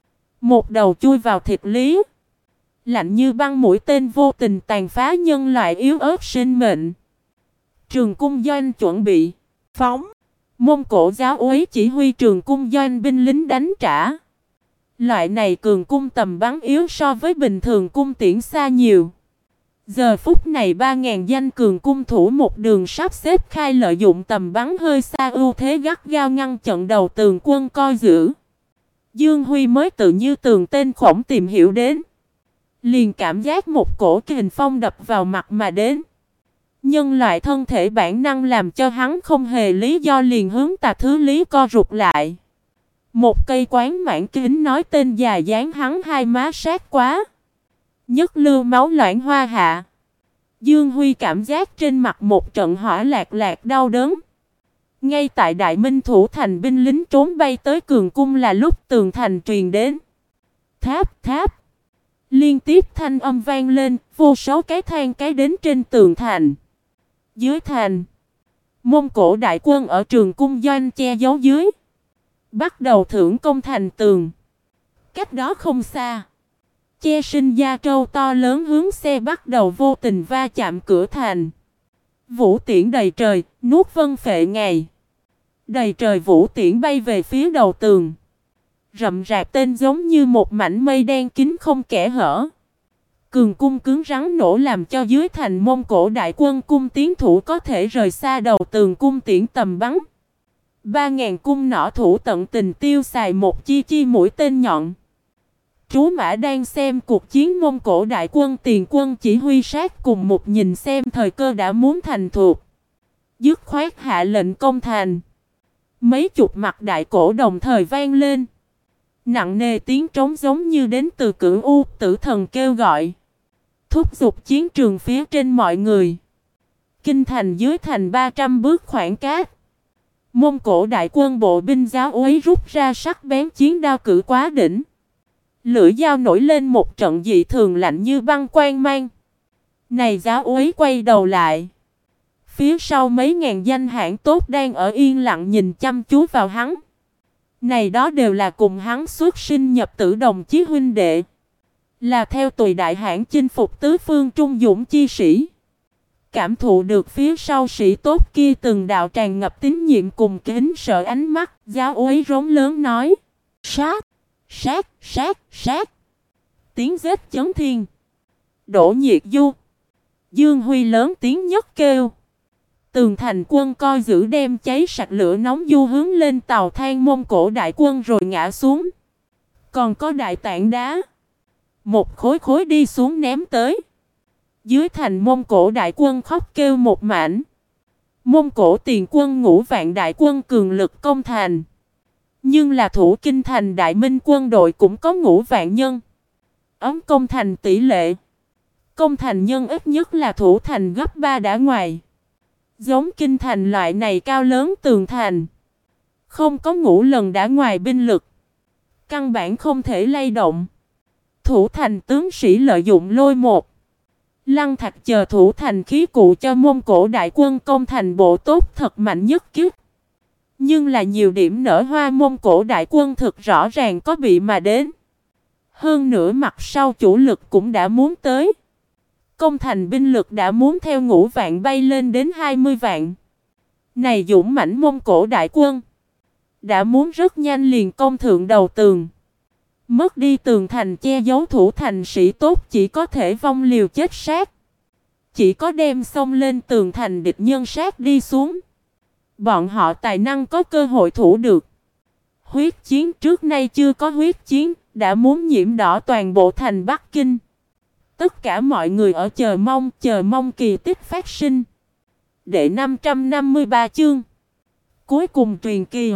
Một đầu chui vào thịt lý. Lạnh như băng, mũi tên vô tình tàn phá nhân loại yếu ớt sinh mệnh. Trường cung doanh chuẩn bị phóng. Mông Cổ giáo úy chỉ huy trường cung doanh binh lính đánh trả. Loại này cường cung tầm bắn yếu so với bình thường cung tiễn xa nhiều. Giờ phút này 3.000 danh cường cung thủ một đường sắp xếp khai, lợi dụng tầm bắn hơi xa ưu thế gắt gao ngăn chặn đầu tường quân coi giữ. Dương Huy mới tự như tường tên khổng tìm hiểu đến. Liền cảm giác một cổ kình phong đập vào mặt mà đến. Nhân loại thân thể bản năng làm cho hắn không hề lý do liền hướng tà thứ lý co rụt lại. Một cây quán mãn kính nói tên dài dán hắn hai má sát quá. Nhất lưu máu loãng hoa hạ. Dương Huy cảm giác trên mặt một trận hỏa lạc lạc đau đớn. Ngay tại Đại Minh thủ thành binh lính trốn bay tới cường cung là lúc tường thành truyền đến. Tháp tháp. Liên tiếp thanh âm vang lên, vô số cái thang cái đến trên tường thành. Dưới thành, Mông Cổ đại quân ở trường cung doanh che giấu dưới. Bắt đầu thưởng công thành tường. Cách đó không xa, che sinh da trâu to lớn hướng xe bắt đầu vô tình va chạm cửa thành. Vũ tiễn đầy trời, nuốt vân phệ ngày. Đầy trời vũ tiễn bay về phía đầu tường. Rậm rạp tên giống như một mảnh mây đen kín không kẽ hở. Cường cung cứng rắn nổ làm cho dưới thành Mông Cổ đại quân cung tiến thủ có thể rời xa đầu tường cung tiễn tầm bắn. 3.000 cung nỏ thủ tận tình tiêu xài một chi mũi tên nhọn. Trú Mã đang xem cuộc chiến Mông Cổ đại quân tiền quân chỉ huy sát cùng một nhìn xem thời cơ đã muốn thành thuộc. Dứt khoát hạ lệnh công thành. Mấy chục mặt đại cổ đồng thời vang lên. Nặng nề tiếng trống giống như đến từ Cửu U Tử Thần kêu gọi. Thúc giục chiến trường phía trên mọi người. Kinh thành dưới thành 300 bước khoảng cách. Mông Cổ đại quân bộ binh giáo úy rút ra sắc bén chiến đao cử quá đỉnh. Lưỡi dao nổi lên một trận dị thường lạnh như băng quang mang. Này giáo úy quay đầu lại. Phía sau mấy ngàn danh hãn tốt đang ở yên lặng nhìn chăm chú vào hắn. Này đó đều là cùng hắn xuất sinh nhập tử đồng chí huynh đệ. Là theo tùy đại hãn chinh phục tứ phương trung dũng chi sĩ. Cảm thụ được phía sau sĩ tốt kia từng đạo tràn ngập tín nhiệm cùng kính sợ ánh mắt, giáo úy rống lớn nói. Sát, sát, sát, sát. Tiếng giết chấn thiên. Đỗ Nhiệt Du. Dương Huy lớn tiếng nhất kêu. Tường thành quân coi giữ đem cháy sạch lửa nóng du hướng lên tàu than Mông Cổ đại quân rồi ngã xuống. Còn có đại tảng đá. Một khối khối đi xuống ném tới. Dưới thành Mông Cổ đại quân khóc kêu một mảnh. Mông Cổ tiền quân Ngũ Vạn đại quân cường lực công thành. Nhưng là thủ kinh thành đại minh quân đội cũng có Ngũ Vạn nhân. Công thành tỷ lệ. Công thành nhân ít nhất là thủ thành gấp 3 đã ngoài. Giống kinh thành loại này cao lớn tường thành. Không có ngũ lần đã ngoài binh lực. Căn bản không thể lay động. Thủ thành tướng sĩ lợi dụng lôi một. Lăng Thạch chờ thủ thành khí cụ cho Mông Cổ đại quân công thành bộ tốt thật mạnh nhất kiếp. Nhưng là nhiều điểm nở hoa Mông Cổ đại quân thực rõ ràng có bị mà đến. Hơn nữa mặt sau chủ lực cũng đã muốn tới. Công thành binh lực đã muốn theo Ngũ Vạn bay lên đến 20 vạn. Này dũng mãnh Mông Cổ đại quân. Đã muốn rất nhanh liền công thượng đầu tường. Mất đi tường thành che giấu thủ thành sĩ tốt chỉ có thể vong liều chết sát. Chỉ có đem xông lên tường thành địch nhân sát đi xuống. Bọn họ tài năng có cơ hội thủ được. Huyết chiến trước nay chưa có huyết chiến, đã muốn nhiễm đỏ toàn bộ thành Bắc Kinh. Tất cả mọi người ở chờ mong kỳ tích phát sinh. Đệ 553 chương. Cuối cùng truyền kỳ.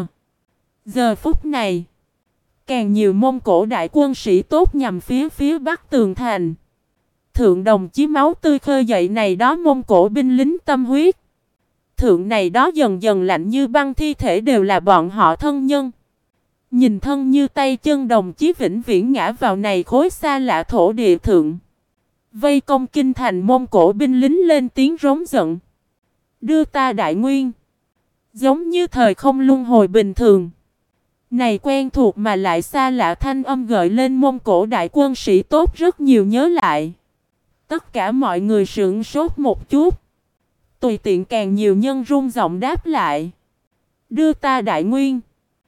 Giờ phút này, càng nhiều Mông Cổ đại quân sĩ tốt nhằm phía bắc tường thành. Thượng đồng chí máu tươi khơi dậy này đó Mông Cổ binh lính tâm huyết. Thượng này đó dần dần lạnh như băng thi thể đều là bọn họ thân nhân. Nhìn thân như tay chân đồng chí vĩnh viễn ngã vào này khối xa lạ thổ địa thượng. Vây công kinh thành Mông Cổ binh lính lên tiếng rống giận. Đưa ta đại nguyên. Giống như thời không luân hồi bình thường. Này quen thuộc mà lại xa lạ thanh âm gợi lên Mông Cổ đại quân sĩ tốt rất nhiều nhớ lại. Tất cả mọi người sững sốt một chút. Tùy tiện càng nhiều nhân run giọng đáp lại. Đưa ta đại nguyên.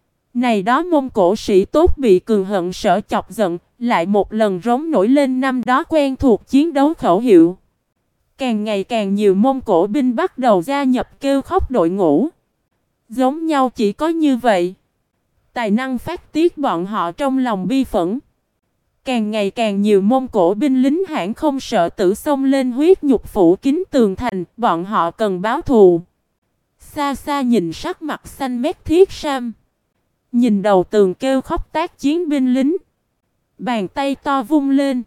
Này đó Mông Cổ sĩ tốt bị cường hận sở chọc giận, lại một lần rống nổi lên năm đó quen thuộc chiến đấu khẩu hiệu. Càng ngày càng nhiều Mông Cổ binh bắt đầu gia nhập kêu khóc đội ngũ. Giống nhau chỉ có như vậy. Tài năng phát tiết bọn họ trong lòng bi phẫn. Càng ngày càng nhiều Mông Cổ binh lính hãn không sợ tử xông lên huyết nhục phủ kín tường thành, bọn họ cần báo thù. Xa xa nhìn sắc mặt xanh mét Thiết Sam. Nhìn đầu tường kêu khóc tác chiến binh lính. Bàn tay to vung lên.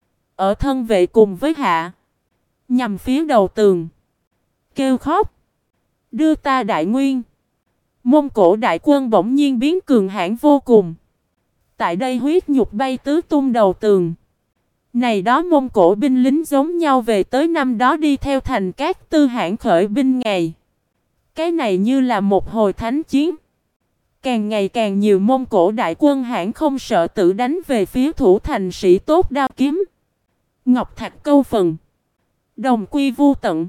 Ở thân vệ cùng với hạ. Nhằm phía đầu tường. Kêu khóc. Đưa ta đại nguyên. Mông Cổ đại quân bỗng nhiên biến cường hãn vô cùng. Tại đây huyết nhục bay tứ tung đầu tường. Này đó Mông Cổ binh lính giống nhau về tới năm đó đi theo thành các tư hãn khởi binh ngày. Cái này như là một hồi thánh chiến. Càng ngày càng nhiều Mông Cổ đại quân hãn không sợ tự đánh về phía thủ thành sĩ tốt đao kiếm. Ngọc thạch câu phần. Đồng quy vu tận.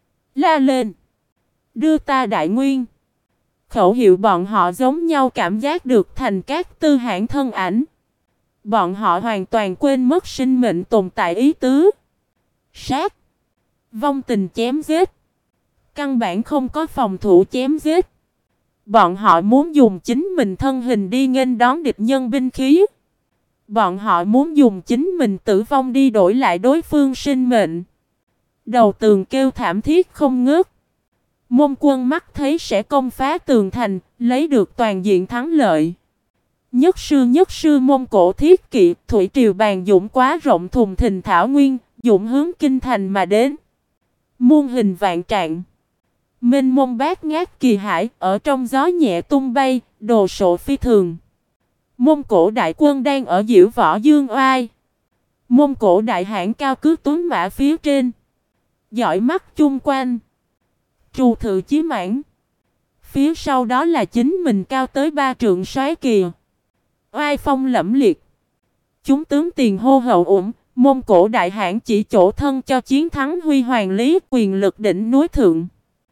La lên. Đưa ta đại nguyên. Khẩu hiệu bọn họ giống nhau cảm giác được thành các tư hãn thân ảnh. Bọn họ hoàn toàn quên mất sinh mệnh tồn tại ý tứ. Sát. Vong tình chém giết. Căn bản không có phòng thủ chém giết. Bọn họ muốn dùng chính mình thân hình đi nghênh đón địch nhân binh khí. Bọn họ muốn dùng chính mình tử vong đi đổi lại đối phương sinh mệnh. Đầu tường kêu thảm thiết không ngớt. Mông quân mắt thấy sẽ công phá tường thành, lấy được toàn diện thắng lợi. Nhất sư Mông Cổ thiết kỵ, thủy triều bàn dũng quá rộng thùng thình thảo nguyên, dũng hướng kinh thành mà đến. Muôn hình vạn trạng. Mênh mông bát ngát kỳ hải, ở trong gió nhẹ tung bay, đồ sộ phi thường. Mông Cổ đại quân đang ở diễu võ dương oai. Mông Cổ đại hãn cao cứ tuấn mã phía trên. Dõi mắt chung quanh. Trù thự chí mãn. Phía sau đó là chính mình cao tới 3 trượng soái kìa. Oai phong lẫm liệt. Chúng tướng tiền hô hậu ủng. Mông Cổ đại hãn chỉ chỗ thân cho chiến thắng huy hoàng lý quyền lực đỉnh núi thượng.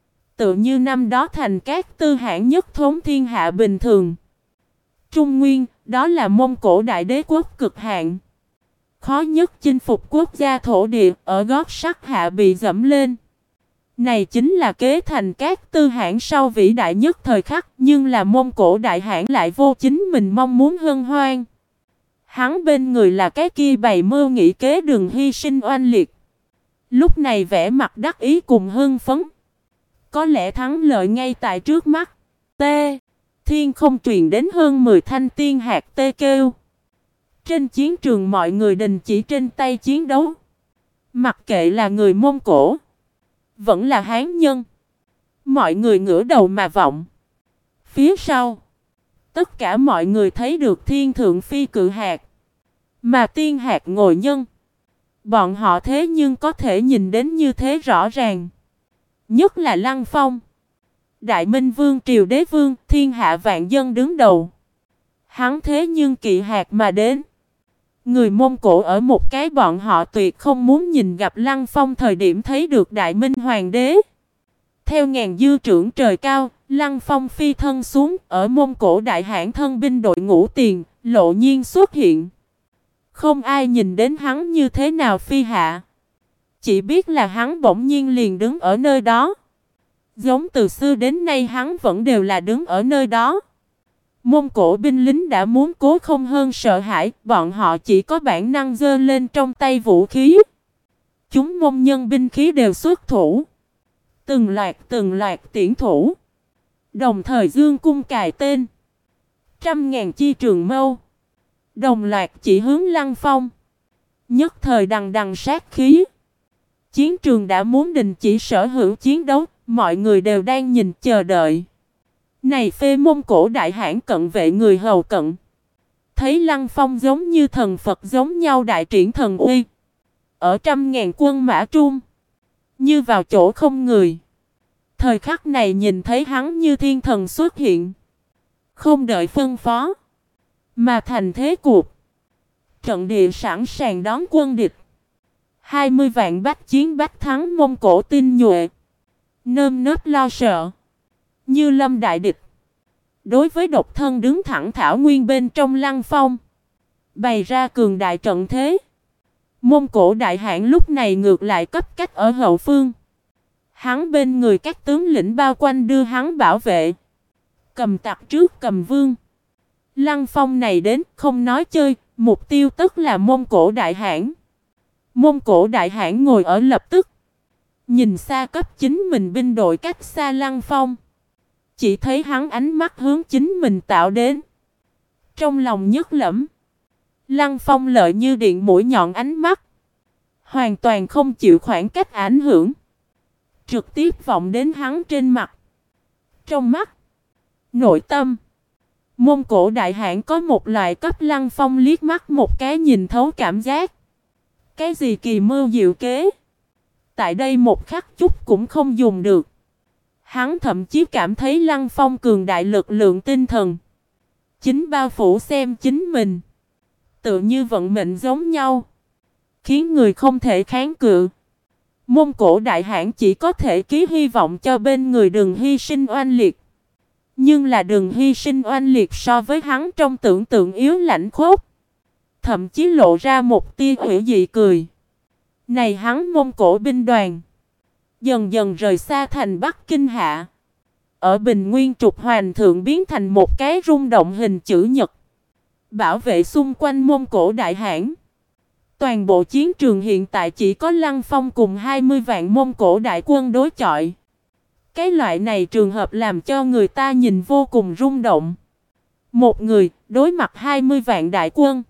Tự như năm đó thành các tư hãn nhất thống thiên hạ bình thường. Trung Nguyên, đó là Mông Cổ đại đế quốc cực hạn. Khó nhất chinh phục quốc gia thổ địa, ở gót sắt hạ bị dẫm lên. Này chính là kế thành các tư hãn sau vĩ đại nhất thời khắc, nhưng là Mông Cổ đại hãn lại vô chính mình mong muốn hân hoan. Hắn bên người là cái kia bày mưu nghĩ kế đường hy sinh oanh liệt. Lúc này vẻ mặt đắc ý cùng hưng phấn. Có lẽ thắng lợi ngay tại trước mắt. T. Thiên không truyền đến hơn 10 thanh tiên hạt tê kêu. Trên chiến trường mọi người đình chỉ trên tay chiến đấu. Mặc kệ là người Mông Cổ, vẫn là Hán nhân. Mọi người ngửa đầu mà vọng. Phía sau, tất cả mọi người thấy được thiên thượng phi cự hạt. Mà tiên hạt ngồi nhân. Bọn họ thế nhưng có thể nhìn đến như thế rõ ràng. Nhất là Lăng Phong. Đại Minh Vương Triều Đế Vương, thiên hạ vạn dân đứng đầu. Hắn thế nhưng kỵ hạt mà đến. Người Mông Cổ ở một cái bọn họ tuyệt không muốn nhìn gặp Lăng Phong thời điểm thấy được Đại Minh Hoàng đế. Theo ngàn dư trưởng trời cao, Lăng Phong phi thân xuống ở Mông Cổ Đại Hãn thân binh đội ngũ tiền, lộ nhiên xuất hiện. Không ai nhìn đến hắn như thế nào phi hạ. Chỉ biết là hắn bỗng nhiên liền đứng ở nơi đó. Giống từ xưa đến nay hắn vẫn đều là đứng ở nơi đó. Mông Cổ binh lính đã muốn cố không hơn sợ hãi, bọn họ chỉ có bản năng giơ lên trong tay vũ khí. Chúng Mông nhân binh khí đều xuất thủ. Từng loạt tiễn thủ. Đồng thời dương cung cài tên. Trăm ngàn chi trường mâu. Đồng loạt chỉ hướng Lăng Phong. Nhất thời đằng đằng sát khí. Chiến trường đã muốn đình chỉ sở hữu chiến đấu. Mọi người đều đang nhìn chờ đợi. Này phê Mông Cổ Đại Hãn cận vệ người hầu cận. Thấy Lăng Phong giống như thần Phật giống nhau đại triển thần uy. Ở trăm ngàn quân mã trung. Như vào chỗ không người. Thời khắc này nhìn thấy hắn như thiên thần xuất hiện. Không đợi phân phó. Mà thành thế cuộc. Trận địa sẵn sàng đón quân địch. 20 vạn bách chiến bách thắng Mông Cổ tinh nhuệ. Nơm nớp lo sợ. Như lâm đại địch. Đối với độc thân đứng thẳng thảo nguyên bên trong Lăng Phong. Bày ra cường đại trận thế. Mông Cổ Đại Hãn lúc này ngược lại cấp cách ở hậu phương. Hắn bên người các tướng lĩnh bao quanh đưa hắn bảo vệ. Cầm tặc trước cầm vương. Lăng Phong này đến không nói chơi. Mục tiêu tức là Mông Cổ Đại Hãn. Mông Cổ Đại Hãn ngồi ở lập tức. Nhìn xa cấp chính mình binh đội cách xa Lăng Phong. Chỉ thấy hắn ánh mắt hướng chính mình tạo đến. Trong lòng nhức lẫm. Lăng Phong lợi như điện mũi nhọn ánh mắt. Hoàn toàn không chịu khoảng cách ảnh hưởng. Trực tiếp vọng đến hắn trên mặt. Trong mắt. Nội tâm. Mông Cổ Đại Hãn có một loại cấp Lăng Phong liếc mắt một cái nhìn thấu cảm giác. Cái gì kỳ mưu diệu kế. Tại đây một khắc chút cũng không dùng được. Hắn thậm chí cảm thấy Lăng Phong cường đại lực lượng tinh thần. Chính bao phủ xem chính mình. Tự như vận mệnh giống nhau. Khiến người không thể kháng cự. Mông Cổ Đại Hãn chỉ có thể ký hy vọng cho bên người đừng hy sinh oanh liệt. Nhưng là đừng hy sinh oanh liệt so với hắn trong tưởng tượng yếu lãnh khốc. Thậm chí lộ ra một tia hủy dị cười. Này hắn Mông Cổ binh đoàn. Dần dần rời xa thành Bắc Kinh hạ. Ở Bình Nguyên trục hoàng thượng biến thành một cái rung động hình chữ nhật. Bảo vệ xung quanh Mông Cổ Đại Hãn. Toàn bộ chiến trường hiện tại chỉ có Lăng Phong cùng 20 vạn Mông Cổ đại quân đối chọi. Cái loại này trường hợp làm cho người ta nhìn vô cùng rung động. Một người đối mặt 20 vạn đại quân.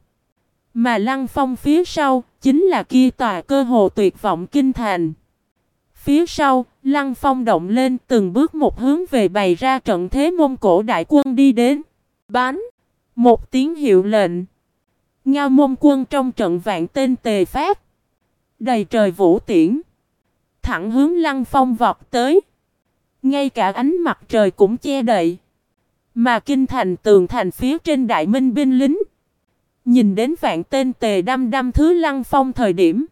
Mà Lăng Phong phía sau chính là kia tòa cơ hồ tuyệt vọng kinh thành. Phía sau, Lăng Phong động lên từng bước một hướng về bày ra trận thế Mông Cổ đại quân đi đến. Bắn! Một tiếng hiệu lệnh. Ngao Mông quân trong trận vạn tên tề phát. Đầy trời vũ tiễn. Thẳng hướng Lăng Phong vọt tới. Ngay cả ánh mặt trời cũng che đậy. Mà kinh thành tường thành phía trên Đại Minh binh lính. Nhìn đến vạn tên tề đăm đăm thứ Lăng Phong thời điểm.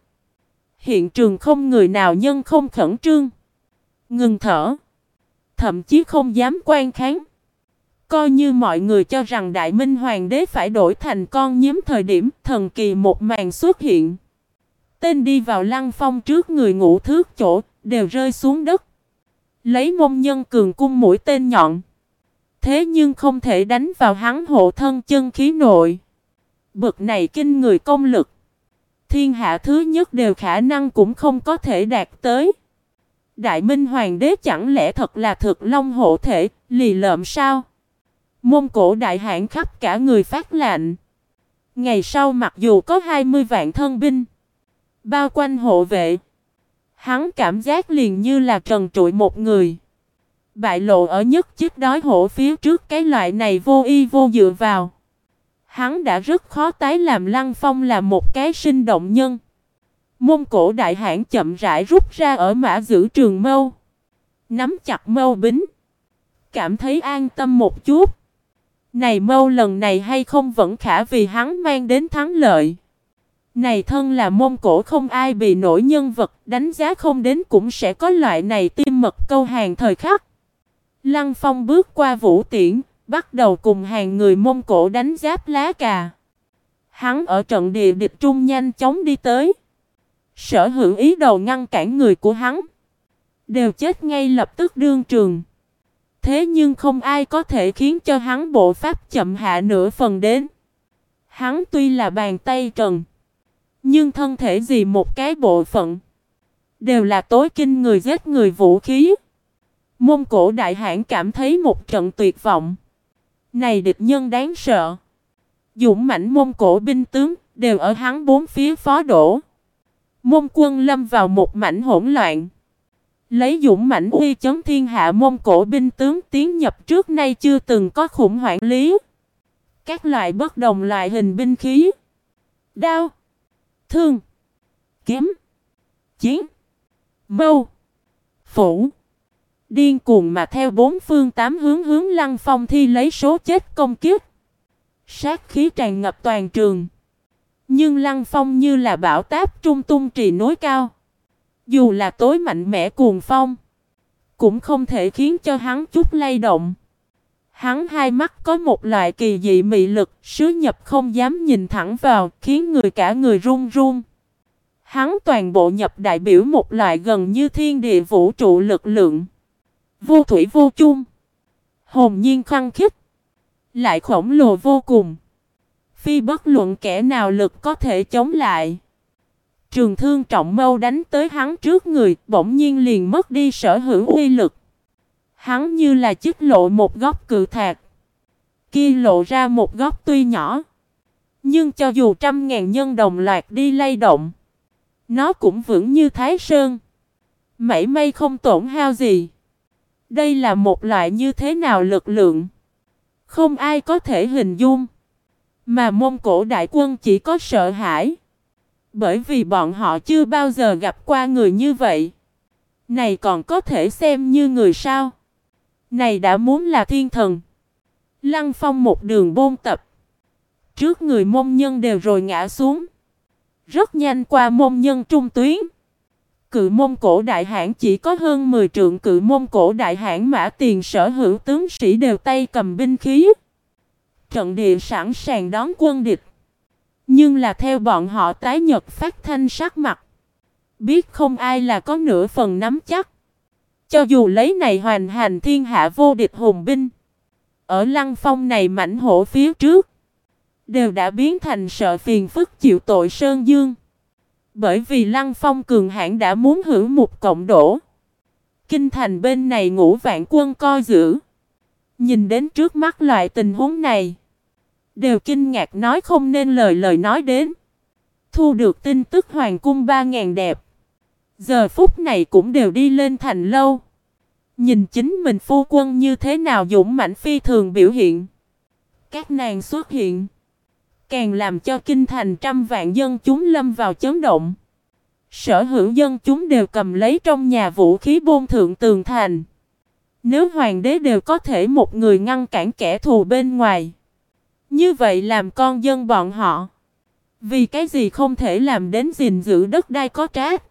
Hiện trường không người nào nhân không khẩn trương. Ngừng thở. Thậm chí không dám quan kháng. Coi như mọi người cho rằng Đại Minh Hoàng đế phải đổi thành con nhím thời điểm thần kỳ một màn xuất hiện. Tên đi vào Lăng Phong trước người ngũ thước chỗ đều rơi xuống đất. Lấy Mông nhân cường cung mũi tên nhọn. Thế nhưng không thể đánh vào hắn hộ thân chân khí nội. Bực này kinh người công lực, thiên hạ thứ nhất đều khả năng cũng không có thể đạt tới. Đại Minh Hoàng đế chẳng lẽ thật là thực long hộ thể, lì lợm sao? Mông Cổ đại hãn khắp cả người phát lạnh. Ngày sau mặc dù có 20 vạn thân binh bao quanh hộ vệ, hắn cảm giác liền như là trần trụi một người. Bại lộ ở nhất chiếc đói hổ phía trước cái loại này vô y vô dựa vào. Hắn đã rất khó tái làm Lăng Phong là một cái sinh động nhân. Mông Cổ đại hãn chậm rãi rút ra ở mã giữ trường mâu, nắm chặt mâu bính, cảm thấy an tâm một chút. Này mâu lần này hay không vẫn khả vì hắn mang đến thắng lợi. Này thân là Mông Cổ không ai bị nổi nhân vật, đánh giá không đến cũng sẽ có loại này tim mật câu hàng thời khắc. Lăng Phong bước qua vũ tiễn, bắt đầu cùng hàng người Mông Cổ đánh giáp lá cà. Hắn ở trận địa địch trung nhanh chóng đi tới. Sở Hữu ý đồ ngăn cản người của hắn đều chết ngay lập tức đương trường. Thế nhưng không ai có thể khiến cho hắn bộ pháp chậm hạ nửa phần đến. Hắn tuy là bàn tay trần, nhưng thân thể gì một cái bộ phận đều là tối kinh người giết người vũ khí. Mông Cổ đại hãn cảm thấy một trận tuyệt vọng. Này địch nhân đáng sợ. Dũng mãnh Mông Cổ binh tướng đều ở hắn bốn phía phó đổ. Mông quân lâm vào một mảnh hỗn loạn. Lấy dũng mãnh uy chấn thiên hạ Mông Cổ binh tướng tiến nhập trước nay chưa từng có khủng hoảng lý. Các loại bất đồng loại hình binh khí: đao, thương, kiếm, chiến, mâu, phủ, điên cuồng mà theo bốn phương tám hướng Lăng Phong thi lấy số chết công kích. Sát khí tràn ngập toàn trường. Nhưng Lăng Phong như là bão táp trung tung trì núi cao. Dù là tối mạnh mẽ cuồng phong, cũng không thể khiến cho hắn chút lay động. Hắn hai mắt có một loại kỳ dị mị lực, sứ nhập không dám nhìn thẳng vào, khiến người cả người run run. Hắn toàn bộ nhập đại biểu một loại gần như thiên địa vũ trụ lực lượng. Vô thủy vô chung, hồn nhiên khăng khít, lại khổng lồ vô cùng. Phi bất luận kẻ nào lực có thể chống lại. Trường thương trọng mâu đánh tới hắn trước người, bỗng nhiên liền mất đi sở hữu uy lực. Hắn như là chích lộ một góc cự thạch. Kia lộ ra một góc tuy nhỏ, nhưng cho dù trăm ngàn nhân đồng loạt đi lay động, nó cũng vững như Thái Sơn, mảy may không tổn hao gì. Đây là một loại như thế nào lực lượng, không ai có thể hình dung. Mà Mông Cổ đại quân chỉ có sợ hãi, bởi vì bọn họ chưa bao giờ gặp qua người như vậy. Này còn có thể xem như người sao? Này đã muốn là thiên thần. Lăng Phong một đường bôn tập. Trước người Mông nhân đều rồi ngã xuống. Rất nhanh qua Mông nhân trung tuyến. Cự Mông Cổ đại hãn chỉ có hơn 10 trượng. Cự Mông Cổ đại hãn Mã Tiền sở hữu tướng sĩ đều tay cầm binh khí. Trận địa sẵn sàng đón quân địch. Nhưng là theo bọn họ tái nhật phát thanh sắc mặt, biết không ai là có nửa phần nắm chắc. Cho dù lấy này hoành hành thiên hạ vô địch hùng binh, ở Lăng Phong này mảnh hổ phía trước, đều đã biến thành sợ phiền phức chịu tội sơn dương. Bởi vì Lăng Phong cường hãn đã muốn hữu một cộng đổ. Kinh thành bên này ngũ vạn quân coi giữ. Nhìn đến trước mắt loại tình huống này, đều kinh ngạc nói không nên lời nói đến. Thu được tin tức hoàng cung 3000 đẹp, giờ phút này cũng đều đi lên thành lâu. Nhìn chính mình phu quân như thế nào dũng mãnh phi thường biểu hiện. Các nàng xuất hiện, càng làm cho kinh thành trăm vạn dân chúng lâm vào chấn động. Sở hữu dân chúng đều cầm lấy trong nhà vũ khí bôn thượng tường thành. Nếu hoàng đế đều có thể một người ngăn cản kẻ thù bên ngoài, như vậy làm con dân bọn họ, vì cái gì không thể làm đến gìn giữ đất đai có trách.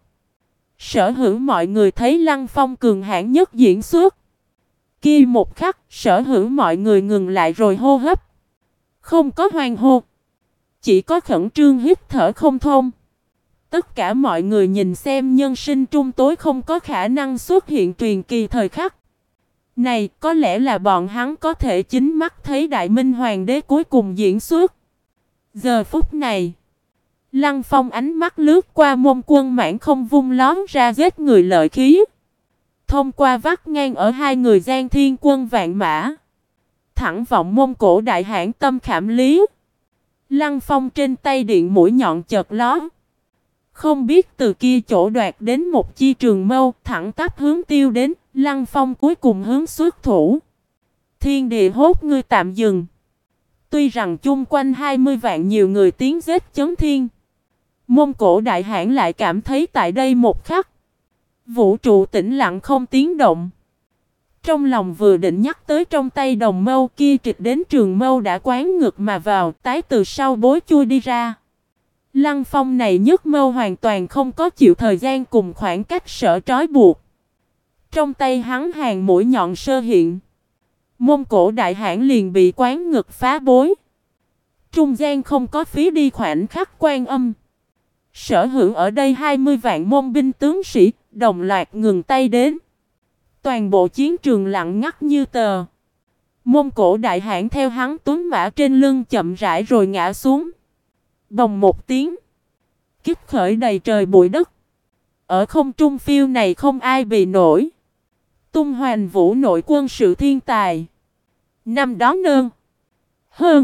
Sở hữu mọi người thấy Lăng Phong cường hãn nhất diễn xuất. Kia một khắc, sở hữu mọi người ngừng lại rồi hô hấp. Không có hoan hô, chỉ có khẩn trương hít thở không thông. Tất cả mọi người nhìn xem nhân sinh trung tối không có khả năng xuất hiện truyền kỳ thời khắc. Này có lẽ là bọn hắn có thể chính mắt thấy Đại Minh Hoàng đế cuối cùng diễn xuất. Giờ phút này, Lăng Phong ánh mắt lướt qua môn quân mãn không vung lón ra giết người lợi khí. Thông qua vắt ngang ở hai người Giang Thiên Quân vạn mã. Thẳng vọng Mông Cổ đại hãn tâm khảm lý. Lăng Phong trên tay điện mũi nhọn chợt lóe. Không biết từ kia chỗ đoạt đến một chi trường mâu thẳng tắp hướng tiêu đến. Lăng Phong cuối cùng hướng xuất thủ. Thiên địa hốt ngươi tạm dừng. Tuy rằng chung quanh 20 vạn nhiều người tiến giết chấn thiên. Mông Cổ đại hãn lại cảm thấy tại đây một khắc. Vũ trụ tĩnh lặng không tiếng động. Trong lòng vừa định nhắc tới trong tay đồng mâu kia trịch đến trường mâu đã quán ngược mà vào, tái từ sau bối chui đi ra. Lăng Phong này nhấc mâu hoàn toàn không có chịu thời gian cùng khoảng cách sở trói buộc. Trong tay hắn hàng mũi nhọn sơ hiện. Mông Cổ đại hãn liền bị quán ngược phá bối. Trung gian không có phí đi khoảnh khắc quan âm. Sở hữu ở đây 20 vạn môn binh tướng sĩ, đồng loạt ngừng tay đến. Toàn bộ chiến trường lặng ngắt như tờ. Mông Cổ đại hãn theo hắn tuấn mã trên lưng chậm rãi rồi ngã xuống. Bồng một tiếng. Kích khởi đầy trời bụi đất. Ở không trung phiêu này không ai bị nổi. Tung hoành vũ nội quân sự thiên tài. Năm đó nơn. Hơn.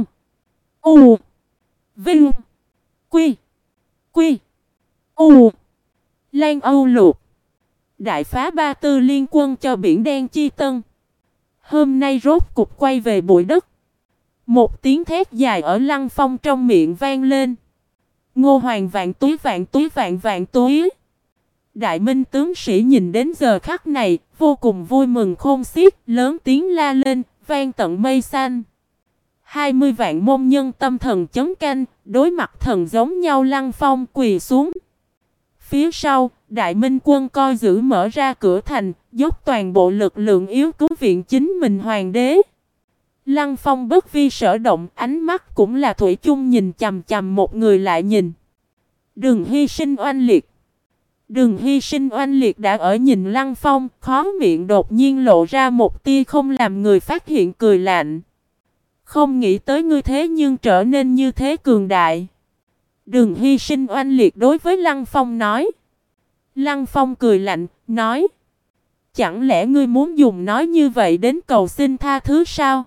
U. Vinh. Quy. Quy. U. Lan Âu Lục. Đại phá ba tư liên quân cho biển đen chi tân. Hôm nay rốt cục quay về bụi đất. Một tiếng thét dài ở Lăng Phong trong miệng vang lên. Ngô Hoàng vạn túi vạn túi vạn vạn túi. Đại minh tướng sĩ nhìn đến giờ khắc này, vô cùng vui mừng khôn xiết, lớn tiếng la lên, vang tận mây xanh. 20 vạn môn nhân tâm thần chấn canh, đối mặt thần giống nhau Lăng Phong quỳ xuống. Phía sau, Đại Minh quân coi giữ mở ra cửa thành, dốc toàn bộ lực lượng yếu cứu viện chính mình hoàng đế. Lăng Phong bất vi sở động, ánh mắt cũng là thủy chung nhìn chằm chằm một người lại nhìn. Đừng hy sinh oanh liệt. Đừng hy sinh oanh liệt đã ở nhìn Lăng Phong, khó miệng đột nhiên lộ ra một tia không làm người phát hiện cười lạnh. Không nghĩ tới ngươi thế nhưng trở nên như thế cường đại. Đừng hy sinh oanh liệt đối với Lăng Phong nói. Lăng Phong cười lạnh, nói. Chẳng lẽ ngươi muốn dùng nói như vậy đến cầu xin tha thứ sao?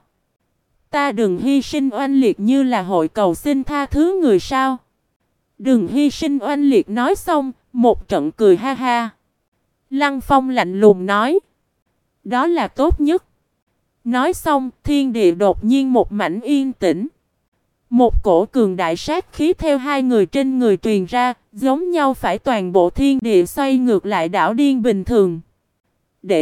Ta đừng hy sinh oanh liệt như là hội cầu xin tha thứ người sao? Đừng hy sinh oanh liệt nói xong, một trận cười ha ha. Lăng Phong lạnh lùng nói. Đó là tốt nhất. Nói xong, thiên địa đột nhiên một mảnh yên tĩnh. Một cổ cường đại sát khí theo hai người trên người truyền ra, giống nhau phải toàn bộ thiên địa xoay ngược lại đảo điên bình thường. Đệ